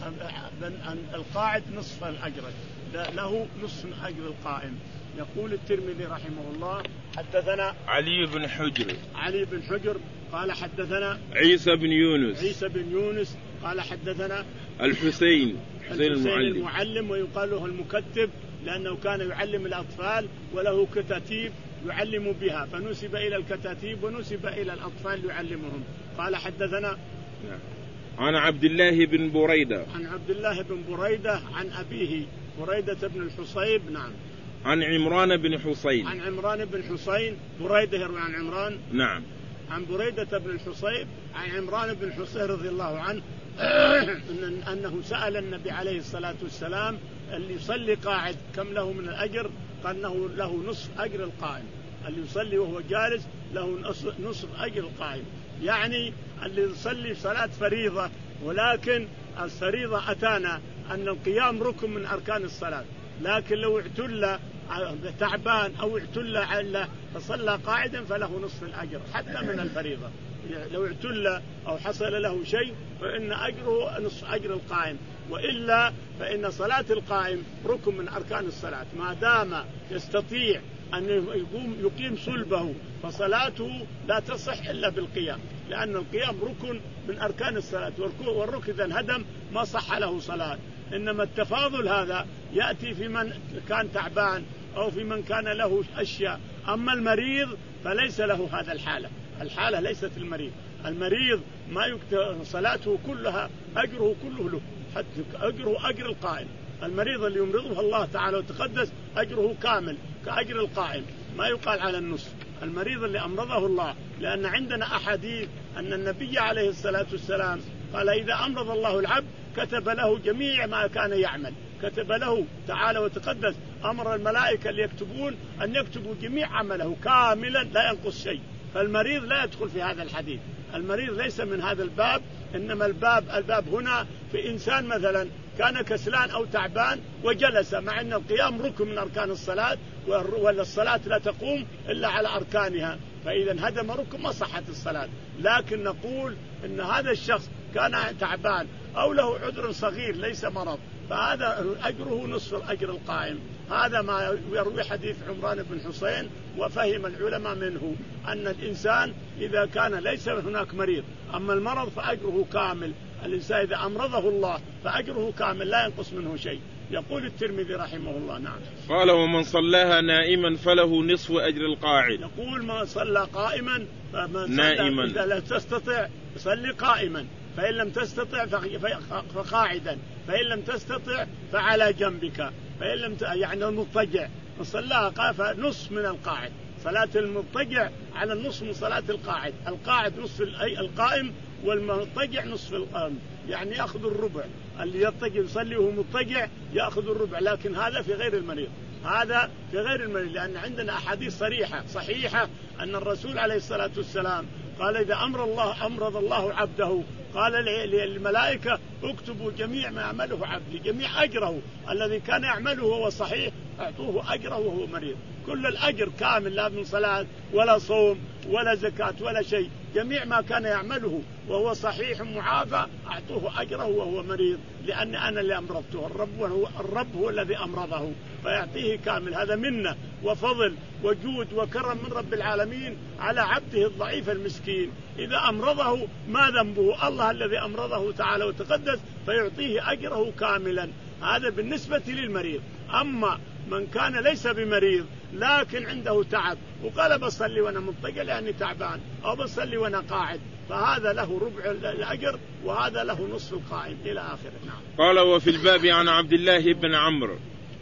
القاعد نصف الأجر، له نصف أجر القائم. يقول الترمذي رحمه الله: حدثنا علي بن حجر علي بن حجر قال حدثنا عيسى بن يونس عيسى بن يونس قال حدثنا الحسين حسين المعلم. المعلم ويقال له المكتب لأنه كان يعلم الأطفال وله كتاتيب يعلم بها، فنسب إلى الكتاتيب ونسب إلى الأطفال يعلمهم. قال حدثنا عن عبد الله بن بريدة عن عبد الله بن بريدة عن أبيه بريدة بن الحصيب نعم عن عمران بن حسين عن عمران بن حسين. بريدة يروي عن عمران نعم عن بريدة بن الحصيب عن عمران بن حسين رضي الله عنه أنه سأل النبي عليه الصلاة والسلام اللي يصلي قاعد كم له من الأجر؟ قال أنه له نصف أجر القائم، اللي يصلي وهو جالس له نصف أجر القائم، يعني اللي يصلي صلاة فريضة ولكن الفريضة أتانا أن القيام ركن من أركان الصلاة، لكن لو اعتل تعبان أو اعتل علة فصلى قاعدا فله نصف الأجر حتى من الفريضة. لو اعتل أو حصل له شيء فإن أجره نصف أجر القائم، وإلا فإن صلاة القائم ركن من أركان الصلاة، ما دام يستطيع أن يقوم يقيم صلبه فصلاته لا تصح إلا بالقيام، لأن القيام ركن من أركان الصلاة، والركن إذا انهدم ما صح له صلاة. إنما التفاضل هذا يأتي في من كان تعبان أو في من كان له أشياء، أما المريض فليس له هذا الحالة، الحالة ليست المريض، المريض ما يكتب صلاته كلها أجره كله له، حتى أجره أجر القائم. المريض اللي يمرضه الله تعالى وتقدس أجره كامل كأجر القائم، ما يقال على النصف. المريض اللي أمرضه الله، لأن عندنا أحاديث أن النبي عليه الصلاة والسلام قال إذا أمرض الله العبد كتب له جميع ما كان يعمل، كتب له تعالى وتقدس، أمر الملائكة اللي يكتبون أن يكتبوا جميع عمله كاملا لا ينقص شيء. فالمريض لا يدخل في هذا الحديث، المريض ليس من هذا الباب، إنما الباب الباب هنا في إنسان مثلا كان كسلان أو تعبان وجلس، مع أن القيام ركن من أركان الصلاة، ولا الصلاة لا تقوم إلا على أركانها، فإذا انهدم ركن ما صحت الصلاة. لكن نقول إن هذا الشخص كان تعبان أو له عذر صغير ليس مرض، فهذا أجره نصف الأجر القائم. هذا ما يروي حديث عمران بن حسين. وفهم العلماء منه أن الإنسان إذا كان ليس هناك مريض، أما المرض فأجره كامل، الإنسان إذا أمرضه الله فأجره كامل لا ينقص منه شيء. يقول الترمذي رحمه الله نعم قال ومن صلاها نائما فله نصف أجر القاعد. يقول ما صلى قائما فمن نائما إذا لا تستطع صلي قائما، فإن لم تستطع فقاعدا، فإن لم تستطع فعلى جنبك، فإن لم ت... يعني المضطجع صلاها قافة نصف من القاعد، صلاة المضطجع على النصف من صلاة القاعد، القاعد نصف القائم والمضطجع نصف القائم، يعني يأخذ الربع، اللي يضطجع يصلي وهو مضطجع يأخذ الربع، لكن هذا في غير المريض، هذا في غير المريض، لأن عندنا أحاديث صريحة صحيحة أن الرسول عليه الصلاة والسلام قال إذا أمر الله أمرض الله عبده قال للملائكة اكتبوا جميع ما يعمله عبدي، جميع أجره الذي كان يعمله وهو صحيح أعطوه أجره وهو مريض، كل الأجر كامل، لا من صلاة ولا صوم ولا زكاة ولا شيء، جميع ما كان يعمله وهو صحيح معافى أعطوه أجره وهو مريض، لأن أنا اللي أمرضته، الرب هو, الرب هو الذي أمرضه فيعطيه كامل. هذا منة وفضل وجود وكرم من رب العالمين على عبده الضعيف المسكين، إذا أمرضه ما ذنبه، الله الذي أمرضه تعالى وتقدس فيعطيه أجره كاملا. هذا بالنسبة للمريض. أما من كان ليس بمريض لكن عنده تعب وقال بصلي وأنا مضطجع لأني تعبان أو بصلي وأنا قاعد، فهذا له ربع الأجر وهذا له نصف القائم إلى آخره. نعم. قال وفي الباب عن عبد الله بن عمرو.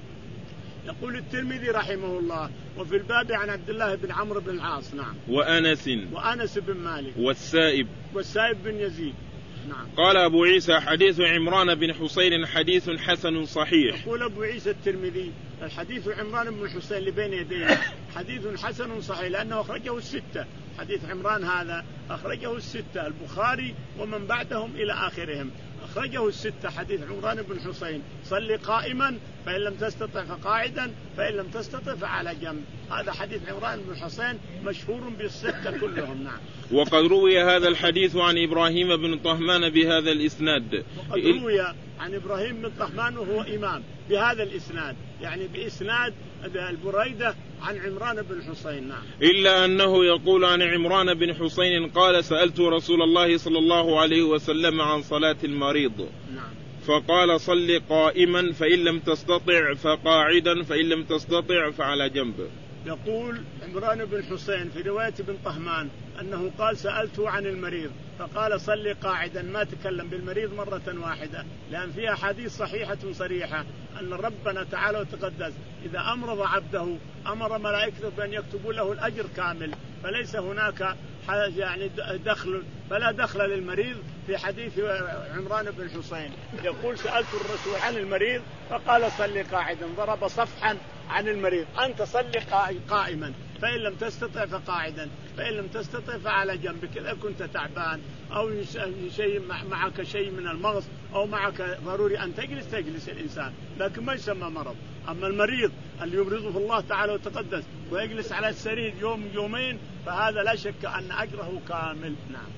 يقول الترمذي رحمه الله وفي الباب عن عبد الله بن عمرو بن العاص. نعم. وأنس وأنس بن مالك والسائب والسائب بن يزيد. نعم. قال أبو عيسى حديث عمران بن حسين حديث حسن صحيح. يقول أبو عيسى الترمذي الحديث عمران بن حسين اللي بين يدينا حديث حسن صحيح لأنه أخرجه الستة. حديث عمران هذا أخرجه الستة البخاري ومن بعدهم إلى آخرهم أخرجه الستة. حديث عمران بن حسين صلي قائما فإن لم تستطع فقاعدا فإن لم تستطع فعلى جنب. هذا حديث عمران بن حسين مشهور بالستة كلهم. نعم. وقد روي هذا الحديث عن إبراهيم بن طهمان بهذا الإسناد. وقد روي عن إبراهيم بن طهمان وهو إمام بهذا الإسناد يعني بإسناد البريدة عن عمران بن حسين. نعم. إلا أنه يقول عن عمران بن حسين قال سألت رسول الله صلى الله عليه وسلم عن صلاة المريض. نعم. فقال صل قائما فإن لم تستطع فقاعدا فإن لم تستطع فعلى جنب. يقول عمران بن حسين في رواية بن طهمان أنه قال سألته عن المريض فقال صلي قاعدا، ما تكلم بالمريض مرة واحدة لأن فيها حديث صحيحة صريحة أن ربنا تعالى وتقدس إذا أمرض عبده أمر ملائكته بأن يكتبوا له الأجر كامل، فليس هناك يعني دخل فلا دخل للمريض. في حديث عمران بن حسين يقول سألت الرسول عن المريض فقال صلي قاعدا، ضرب صفحا عن المريض أنت صلي قائما فإن لم تستطع فقاعدا فإن لم تستطع فعلى جنبك إذا كنت تعبان أو شيء معك شيء من المغص أو معك ضروري أن تجلس تجلس الإنسان لكن ما يسمى مرض. أما المريض اللي يمرضه الله تعالى وتقدس ويجلس على السرير يوم يومين فهذا لا شك أن أجره كامل. نعم.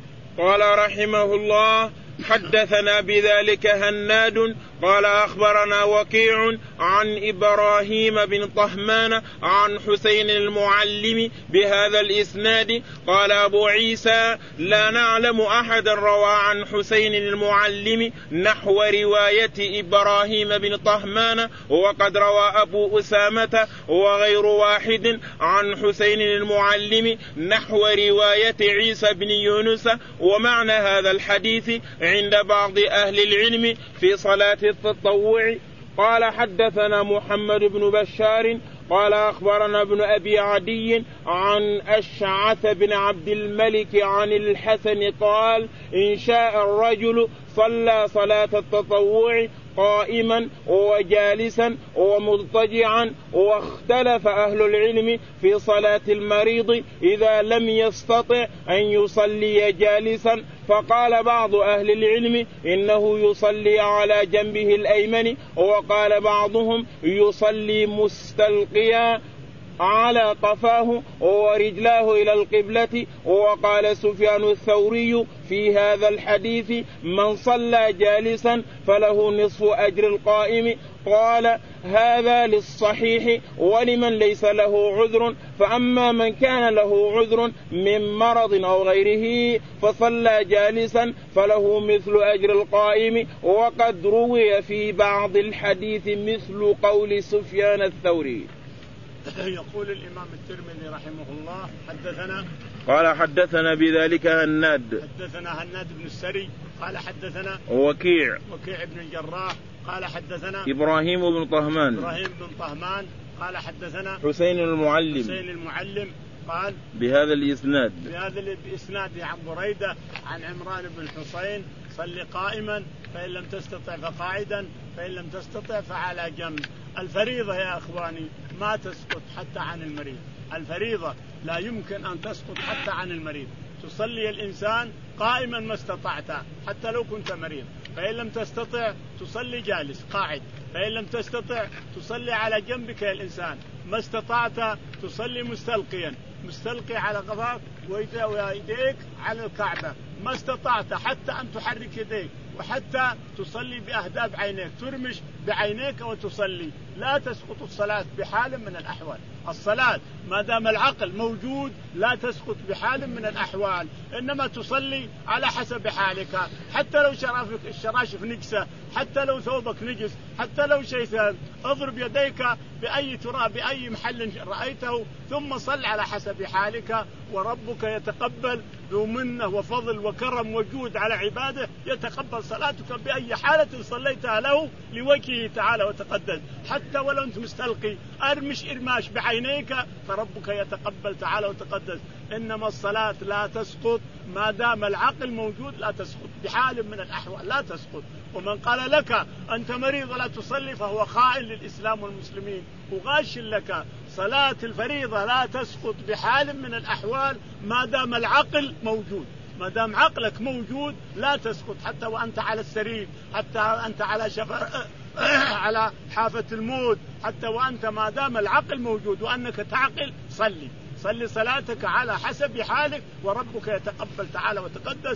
قال رحمه الله حدثنا بذلك هناد قال أخبرنا وكيع عن إبراهيم بن طهمان عن حسين المعلم بهذا الإسناد. قال أبو عيسى لا نعلم أحد روى عن حسين المعلم نحو رواية إبراهيم بن طهمان، وقد روى أبو أسامة وغير واحد عن حسين المعلم نحو رواية عيسى بن يونس. ومعنى هذا الحديث عند بعض أهل العلم في صلاة التطوع. قال حدثنا محمد بن بشار قال أخبرنا ابن أبي عدي عن أشعث بن عبد الملك عن الحسن قال إن شاء الرجل صلى صلاة التطوع قائما وجالسا ومضطجعا، واختلف أهل العلم في صلاة المريض إذا لم يستطع أن يصلي جالسا، فقال بعض أهل العلم إنه يصلي على جنبه الأيمن، وقال بعضهم يصلي مستلقيا على قفاه ورجلاه إلى القبلة. وقال سفيان الثوري في هذا الحديث من صلى جالسا فله نصف أجر القائم. قال هذا للصحيح ولمن ليس له عذر، فأما من كان له عذر من مرض أو غيره فصلى جالسا فله مثل أجر القائم. وقد روي في بعض الحديث مثل قول سفيان الثوري. يقول الإمام الترمذي رحمه الله حدثنا قال حدثنا بذلك هناد حدثنا هناد بن السري قال حدثنا وكيع وكيع بن الجراح قال حدثنا إبراهيم بن طهمان إبراهيم بن طهمان قال حدثنا حسين المعلم حسين المعلم قال بهذا الإسناد بهذا الإسناد عن بريدة عن عمران بن حسين صل قائما فإن لم تستطع فقاعدا فإن لم تستطع فعلى جنب. الفريضة يا أخواني ما تسقط حتى عن المريض، الفريضة لا يمكن أن تسقط حتى عن المريض. تصلي الإنسان قائما ما استطعت حتى لو كنت مريض، فإن لم تستطع تصلي جالس قاعد، فإن لم تستطع تصلي على جنبك يا الإنسان، ما استطعت تصلي مستلقيا مستلقي على قفاك ويديك على الكعبة، ما استطعت حتى أن تحرك يديك وحتى تصلي بأهداب عينيك، ترمش بعينيك وتصلي، لا تسقط الصلاة بحال من الأحوال. الصلاة ما دام العقل موجود لا تسقط بحال من الأحوال، إنما تصلي على حسب حالك، حتى لو الشراشف نجسة، حتى لو ثوبك نجس، حتى لو شيء ثاني، اضرب يديك بأي تراب بأي محل رأيته ثم صل على حسب حالك، وربك يتقبل ذو منه وفضل وكرم وجود على عباده، يتقبل صلاتك بأي حالة صليتها له لوجهه تعالى وتقدس، حتى ولو أنت مستلقي أرمش إرماش بعينيك فربك يتقبل تعالى وتقدس. إنما الصلاة لا تسقط ما دام العقل موجود، لا تسقط بحال من الأحوال، لا تسقط. ومن قال لك أنت مريض ولا تصلي فهو خائن للإسلام والمسلمين وغاش لك. صلاة الفريضة لا تسقط بحال من الأحوال ما دام العقل موجود، ما دام عقلك موجود لا تسقط، حتى وأنت على السرير، حتى أنت على شفا على حافة الموت، حتى وأنت ما دام العقل موجود وأنك تعقل صلي صلي صلاتك على حسب حالك، وربك يتقبل تعالى وتقدس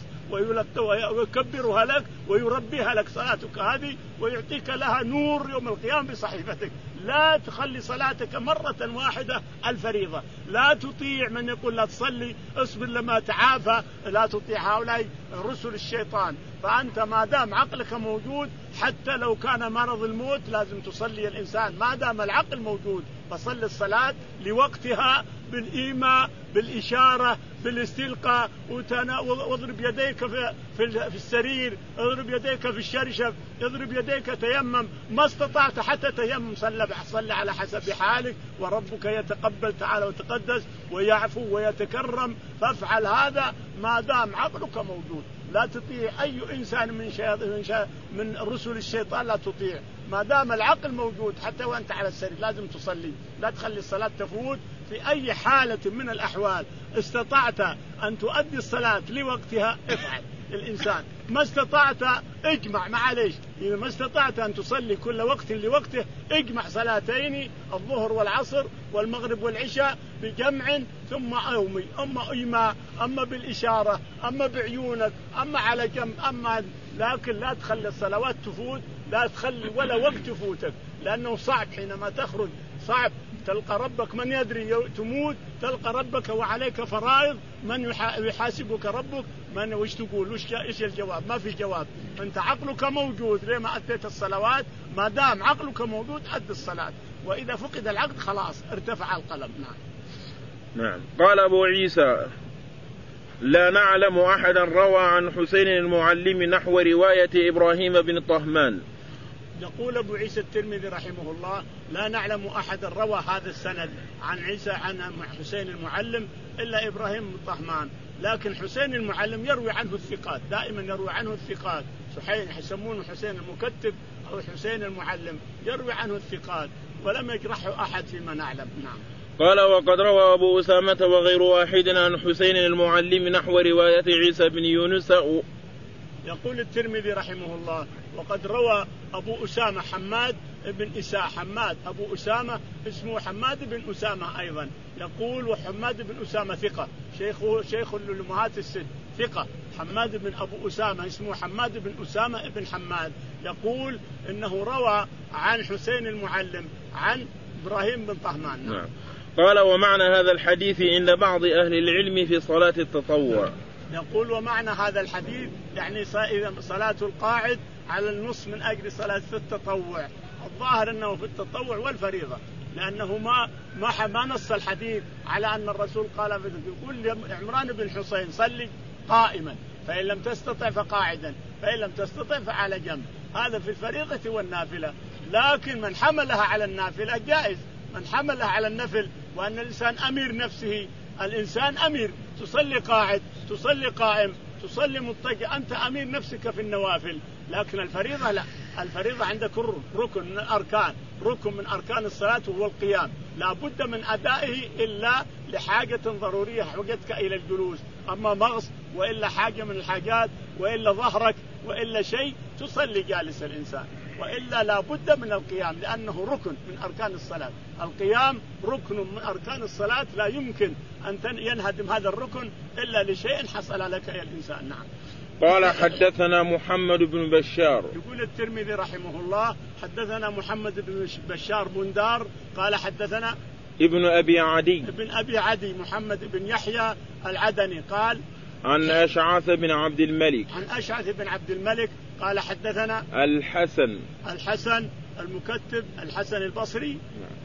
ويكبرها لك ويربيها لك صلاتك هذه، ويعطيك لها نور يوم القيامة بصحيفتك. لا تخلي صلاتك مرة واحدة الفريضة، لا تطيع من يقول لا تصلي اصبر لما تعافى، لا تطيع هؤلاء رسل الشيطان. فأنت ما دام عقلك موجود حتى لو كان مرض الموت لازم تصلي الإنسان ما دام العقل موجود، فصل الصلاة لوقتها بالإيماء بالإشارة بالاستلقاء، واضرب يديك في, في السرير، اضرب يديك في الشرشف، اضرب يديك تيمم، ما استطعت حتى تيمم صلى صلى على حسب حالك، وربك يتقبل تعالى وتقدس ويعفو ويتكرم. فافعل هذا ما دام عقلك موجود، لا تطيع أي إنسان من من, من رسل الشيطان، لا تطيع ما دام العقل موجود. حتى وأنت على السرير لازم تصلي، لا تخلي الصلاة تفوت في أي حالة من الأحوال. استطعت أن تؤدي الصلاة لوقتها افعل الإنسان، ما استطعت اجمع، معليش إذا ما استطعت أن تصلي كل وقت لوقته اجمع صلاتين الظهر والعصر والمغرب والعشاء بجمع ثم أومي، أما إيماء أما بالإشارة أما بعيونك أما على جنب أما، لكن لا تخلي الصلوات تفوت، لا تخلي ولا وقت يفوتك، لأنه صعب حينما تخرج، صعب تلقى ربك من يدري تموت، تلقى ربك وعليك فرائض، من يحاسبك ربك، من وش تقول وش إيش الجواب؟ ما في جواب. أنت عقلك موجود لما أديت الصلوات، ما دام عقلك موجود أدي الصلاة، وإذا فقد العقل خلاص ارتفع القلم. نعم. نعم. قال أبو عيسى لا نعلم أحدا روى عن حسين المعلم نحو رواية إبراهيم بن طهمان. يقول أبو عيسى الترمذي رحمه الله لا نعلم أحدا روى هذا السند عن عيسى عن حسين المعلم إلا إبراهيم بن طهمان، لكن حسين المعلم يروي عنه الثقات، دائما يروي عنه الثقات، سحين يسمونه حسين المكتب أو حسين المعلم، يروي عنه الثقات ولم يجرحه أحد فيما نعلم. نعم. قال وقد روى أبو أسامة وغير واحد عن حسين المعلم نحو رواية عيسى بن يونس. يقول الترمذي رحمه الله وقد روى أبو أسامة حماد بن إساء، حماد أبو أسامة اسمه حماد بن أسامة أيضا، يقول وحماد بن أسامة ثقة، شيخه شيخ الأمهات الست ثقة، حماد بن أبو أسامة اسمه حماد بن أسامة بن حماد، يقول إنه روى عن حسين المعلم عن إبراهيم بن طهمان. نعم. قال ومعنى هذا الحديث عند بعض أهل العلم في صلاة التطوع. يقول ومعنى هذا الحديث يعني صلاة القاعد على النص من أجل صلاة التطوع، الظاهر أنه في التطوع والفريضة، لأنه ما ما ما نص الحديث على أن الرسول قال يقول عمران بن حسين صلي قائما فإن لم تستطع فقاعدا فإن لم تستطع فعلى جنب، هذا في الفريضة والنافلة. لكن من حملها على النافلة جائز، من حملها على النفل، وأن الإنسان أمير نفسه، الإنسان أمير، تصلي قاعد تصلي قائم تصلي مضطجع، أنت أمير نفسك في النوافل. لكن الفريضة لا، الفريضة عندك ركن من الأركان، ركن من أركان الصلاة وهو القيام، لا بد من أدائه إلا لحاجة ضرورية حوجتك إلى الجلوس، أما مغص وإلا حاجة من الحاجات وإلا ظهرك وإلا شيء تصلي جالس الإنسان، وإلا لا بد من القيام لأنه ركن من أركان الصلاة. القيام ركن من أركان الصلاة، لا يمكن أن ينهدم هذا الركن إلا لشيء حصل لك يا الإنسان. نعم. قال حدثنا محمد بن بشار. يقول الترمذي رحمه الله حدثنا محمد بن بشار بندار قال حدثنا ابن أبي عدي ابن أبي عدي محمد بن يحيى العدني قال عن أشعث بن عبد الملك عن أشعث بن عبد الملك قال حدثنا الحسن الحسن المكتب الحسن البصري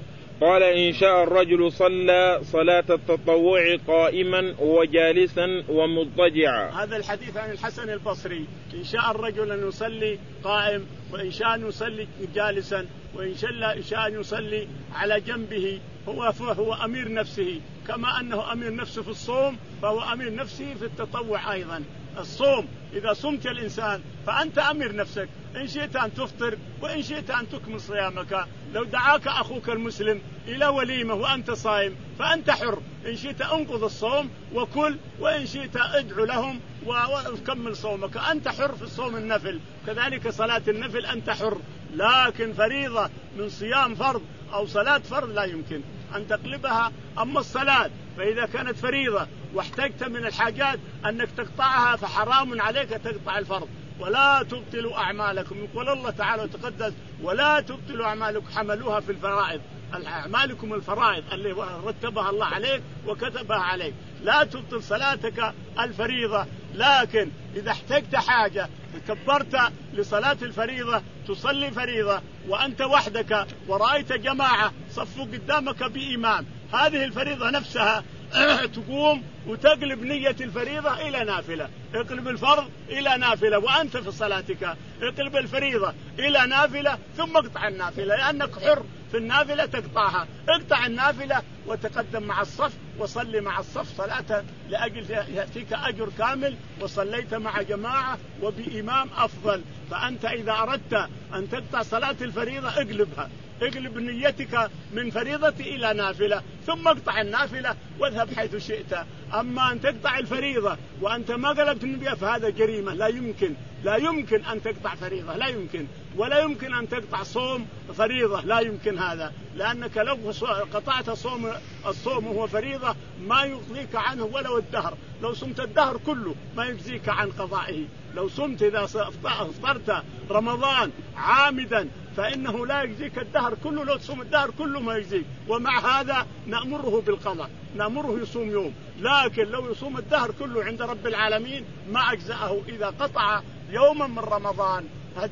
قال إن شاء الرجل صلى صلاة التطوع قائما وجالسا ومضطجعا. هذا الحديث عن الحسن البصري إن شاء الرجل أن يصلي قائم وإن شاء أن يصلي جالسا وإن شاء أن يصلي على جنبه. هو هو أمير نفسه كما أنه أمير نفسه في الصوم فهو أمير نفسه في التطوع أيضا. الصوم إذا صمت الإنسان فأنت أمير نفسك إن شئت أن تفطر وإن شئت أن تكمل صيامك. لو دعاك أخوك المسلم إلى وليمة وأنت صائم فأنت حر إن شئت أنقض الصوم وكل وإن شئت ادعو لهم وكمل صومك. أنت حر في الصوم النفل كذلك صلاة النفل أنت حر. لكن فريضة من صيام فرض أو صلاة فرض لا يمكن أن تقلبها. أما الصلاة فإذا كانت فريضة واحتجت من الحاجات أنك تقطعها فحرام عليك تقطع الفرض. ولا تبطلوا أعمالكم يقول الله تعالى وتقدس ولا تبطلوا أعمالكم حملوها في الفرائض. أعمالكم الفرائض اللي رتبها الله عليك وكتبها عليك. لا تبطل صلاتك الفريضة. لكن إذا احتجت حاجة كبرت لصلاة الفريضة تصلي فريضة وأنت وحدك ورأيت جماعة صفوا قدامك بإمام هذه الفريضة نفسها تقوم وتقلب نية الفريضة إلى نافلة. اقلب الفرض إلى نافلة وأنت في صلاتك. اقلب الفريضة إلى نافلة ثم اقطع النافلة لأنك حر في النافلة تقطعها. اقطع النافلة وتقدم مع الصف وصلي مع الصف صلاة لأجل يأتيك أجر كامل وصليت مع جماعة وبإمام أفضل. فأنت إذا أردت أن تقطع صلاة الفريضة اقلبها اقلب نيتك من فريضة إلى نافلة ثم اقطع النافلة واذهب حيث شئت. أما أن تقطع الفريضة وأنت ما قلبت النية فهذا جريمة. لا يمكن لا يمكن أن تقطع فريضة لا يمكن ولا يمكن أن تقطع صوم فريضة لا يمكن هذا. لأنك لو قطعت صوم الصوم وهو فريضة ما يغنيك عنه ولو الدهر. لو صمت الدهر كله ما يجزيك عن قضائه. لو صمت إذا افطرت رمضان عامدا فإنه لا يجزيك الدهر كله. لو تصوم الدهر كله ما يجزيك. ومع هذا نأمره بالقضاء نأمره يصوم يوم. لكن لو يصوم الدهر كله عند رب العالمين ما أجزأه. إذا قطع يوما من رمضان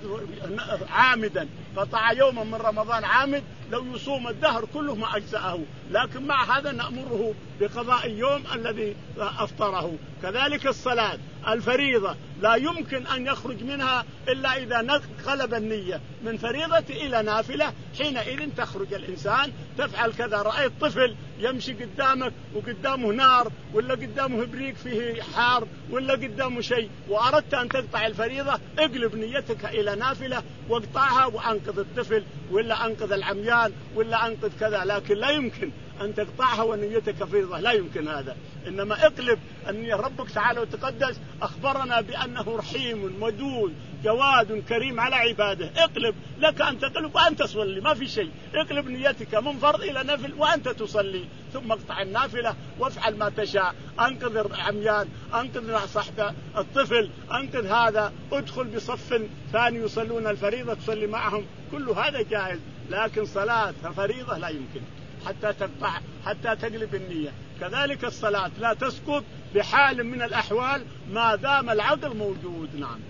عامدا قطع يوما من رمضان عامد لو يصوم الدهر كله ما أجزأه. لكن مع هذا نأمره بقضاء اليوم الذي أفطره. كذلك الصلاة الفريضة لا يمكن أن يخرج منها إلا إذا قلب النية من فريضة إلى نافلة. حينئذ تخرج الإنسان تفعل كذا. رأيت طفل يمشي قدامك وقدامه نار ولا قدامه بريق فيه حار ولا قدامه شيء وأردت أن تقطع الفريضة اقلب نيتك إلى نافلة واقطعها وأنقذ الطفل ولا أنقذ العميان ولا أنقذ كذا. لكن لا يمكن أن تقطعها ونيتك فريضة لا يمكن هذا. إنما اقلب أن ربك تعالى وتقدس أخبرنا بأنه رحيم ودود جواد كريم على عباده. اقلب لك أن تقلب وأنت تصلي ما في شيء. اقلب نيتك من فرض إلى نفل وأنت تصلي ثم اقطع النافلة وافعل ما تشاء. أنقذ العميان أنقذ صاحب الطفل أنقذ هذا ادخل بصف ثاني يصلون الفريضة تصلي معهم كل هذا جائز. لكن صلاة فريضة لا يمكن حتى تقطع حتى تقلب النية. كذلك الصلاة لا تسقط بحال من الأحوال ما دام العقل موجود. نعم.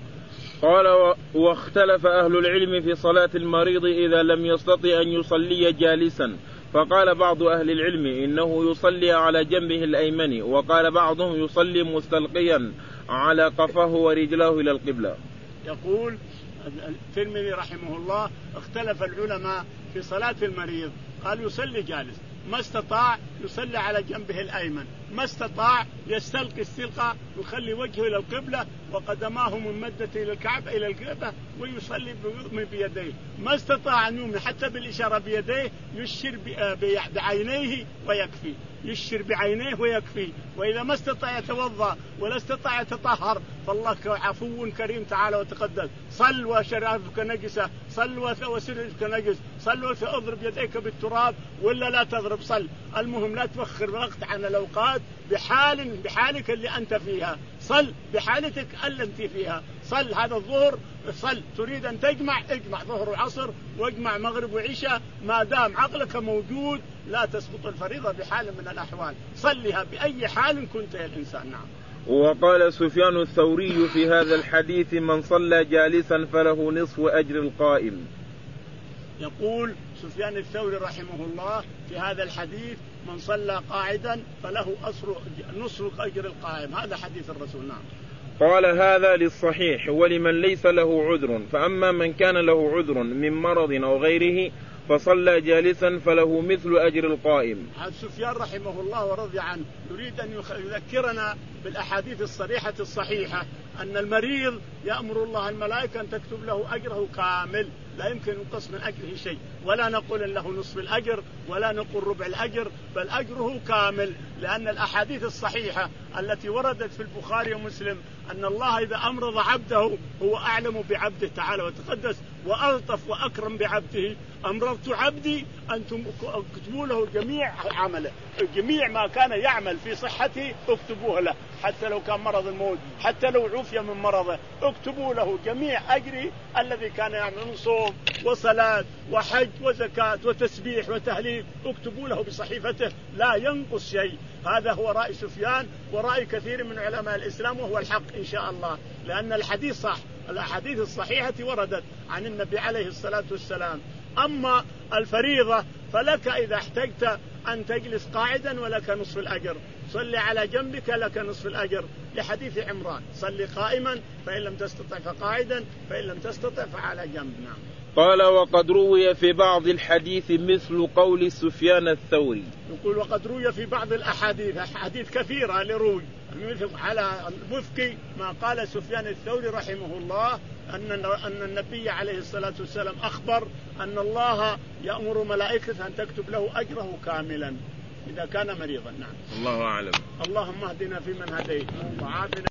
قال واختلف أهل العلم في صلاة المريض إذا لم يستطع أن يصلي جالسا. فقال بعض أهل العلم إنه يصلي على جنبه الأيمن وقال بعضهم يصلي مستلقيا على قفاه ورجلاه إلى القبلة. يقول الترمذي رحمه الله اختلف العلماء في صلاة المريض. قال يصلي جالس ما استطاع يصلي على جنبه الأيمن ما استطاع يستلقي استلقاء يخلي وجهه إلى القبلة وقدماه ممدة إلى الكعبة إلى القبلة ويصلي بيديه. ما استطاع أن يمنع حتى بالإشارة بيديه يشير بعينيه ويكفي يشير بعينيه ويكفي. وإذا ما استطاع يتوضأ ولا استطاع يتطهر فالله عفو كريم تعالى وتقدس. صل وشرابك نجسة صل وسرك نجس صل وأضرب يديك بالتراب ولا لا تضرب صل. المهم المهم لا تفخر وقت عن الأوقات بحال بحالك اللي أنت فيها، صل بحالتك اللي أنت فيها، صل هذا الظهر صل، تريد أن تجمع اجمع ظهر وعصر واجمع مغرب وعشاء، ما دام عقلك موجود لا تسقط الفريضة بحال من الأحوال، صلها بأي حال كنت يا الإنسان. نعم. وقال سفيان الثوري في هذا الحديث من صلى جالسا فله نصف أجر القائم. يقول سفيان الثوري رحمه الله في هذا الحديث من صلى قاعدا فله نصف أجر القائم، هذا حديث الرسول. نعم. قال هذا للصحيح ولمن ليس له عذر، فأما من كان له عذر من مرض أو غيره فصلى جالسا فله مثل أجر القائم. سفيان رحمه الله ورضي عنه يريد أن يذكرنا بالأحاديث الصريحة الصحيحة أن المريض يأمر الله الملائكة أن تكتب له أجره كامل، لا يمكن ينقص من أجره شيء، ولا نقول إن له نصف الأجر ولا نقول ربع الأجر، بل أجره كامل، لأن الأحاديث الصحيحة التي وردت في البخاري ومسلم أن الله إذا أمرض عبده هو أعلم بعبده تعالى وتقدس وألطف وأكرم بعبده، أمرضت عبدي أن تكتبوا له جميع عمله، جميع ما كان يعمل في صحته اكتبوه له، حتى لو كان مرض الموت، حتى لو عفي من مرضه اكتبوا له جميع أجره الذي كان يعمل من صوم وصلاة وحج وزكاة وتسبيح وتهليل، اكتبوا له بصحيفته لا ينقص شيء. هذا هو رأي سفيان ورأي كثير من علماء الإسلام، وهو الحق إن شاء الله، لأن الحديث صح، الأحاديث الصحيحة وردت عن النبي عليه الصلاة والسلام. أما الفريضة فلك إذا احتجت أن تجلس قاعدا ولك نصف الأجر، صل على جنبك لك نصف الأجر، لحديث عمران صل قائما فإن لم تستطع فقاعدا فإن لم تستطع فعلى جنب. نعم. قال وقد روي في بعض الحديث مثل قول سفيان الثوري. يقول وقد روي في بعض الأحاديث، أحاديث كثيرة لروي على الوفق ما قال سفيان الثوري رحمه الله أن أن النبي عليه الصلاة والسلام أخبر أن الله يأمر ملائكته أن تكتب له أجره كاملا إذا كان مريضا. نعم. الله أعلم. اللهم اهدنا فيمن هديت وعافنا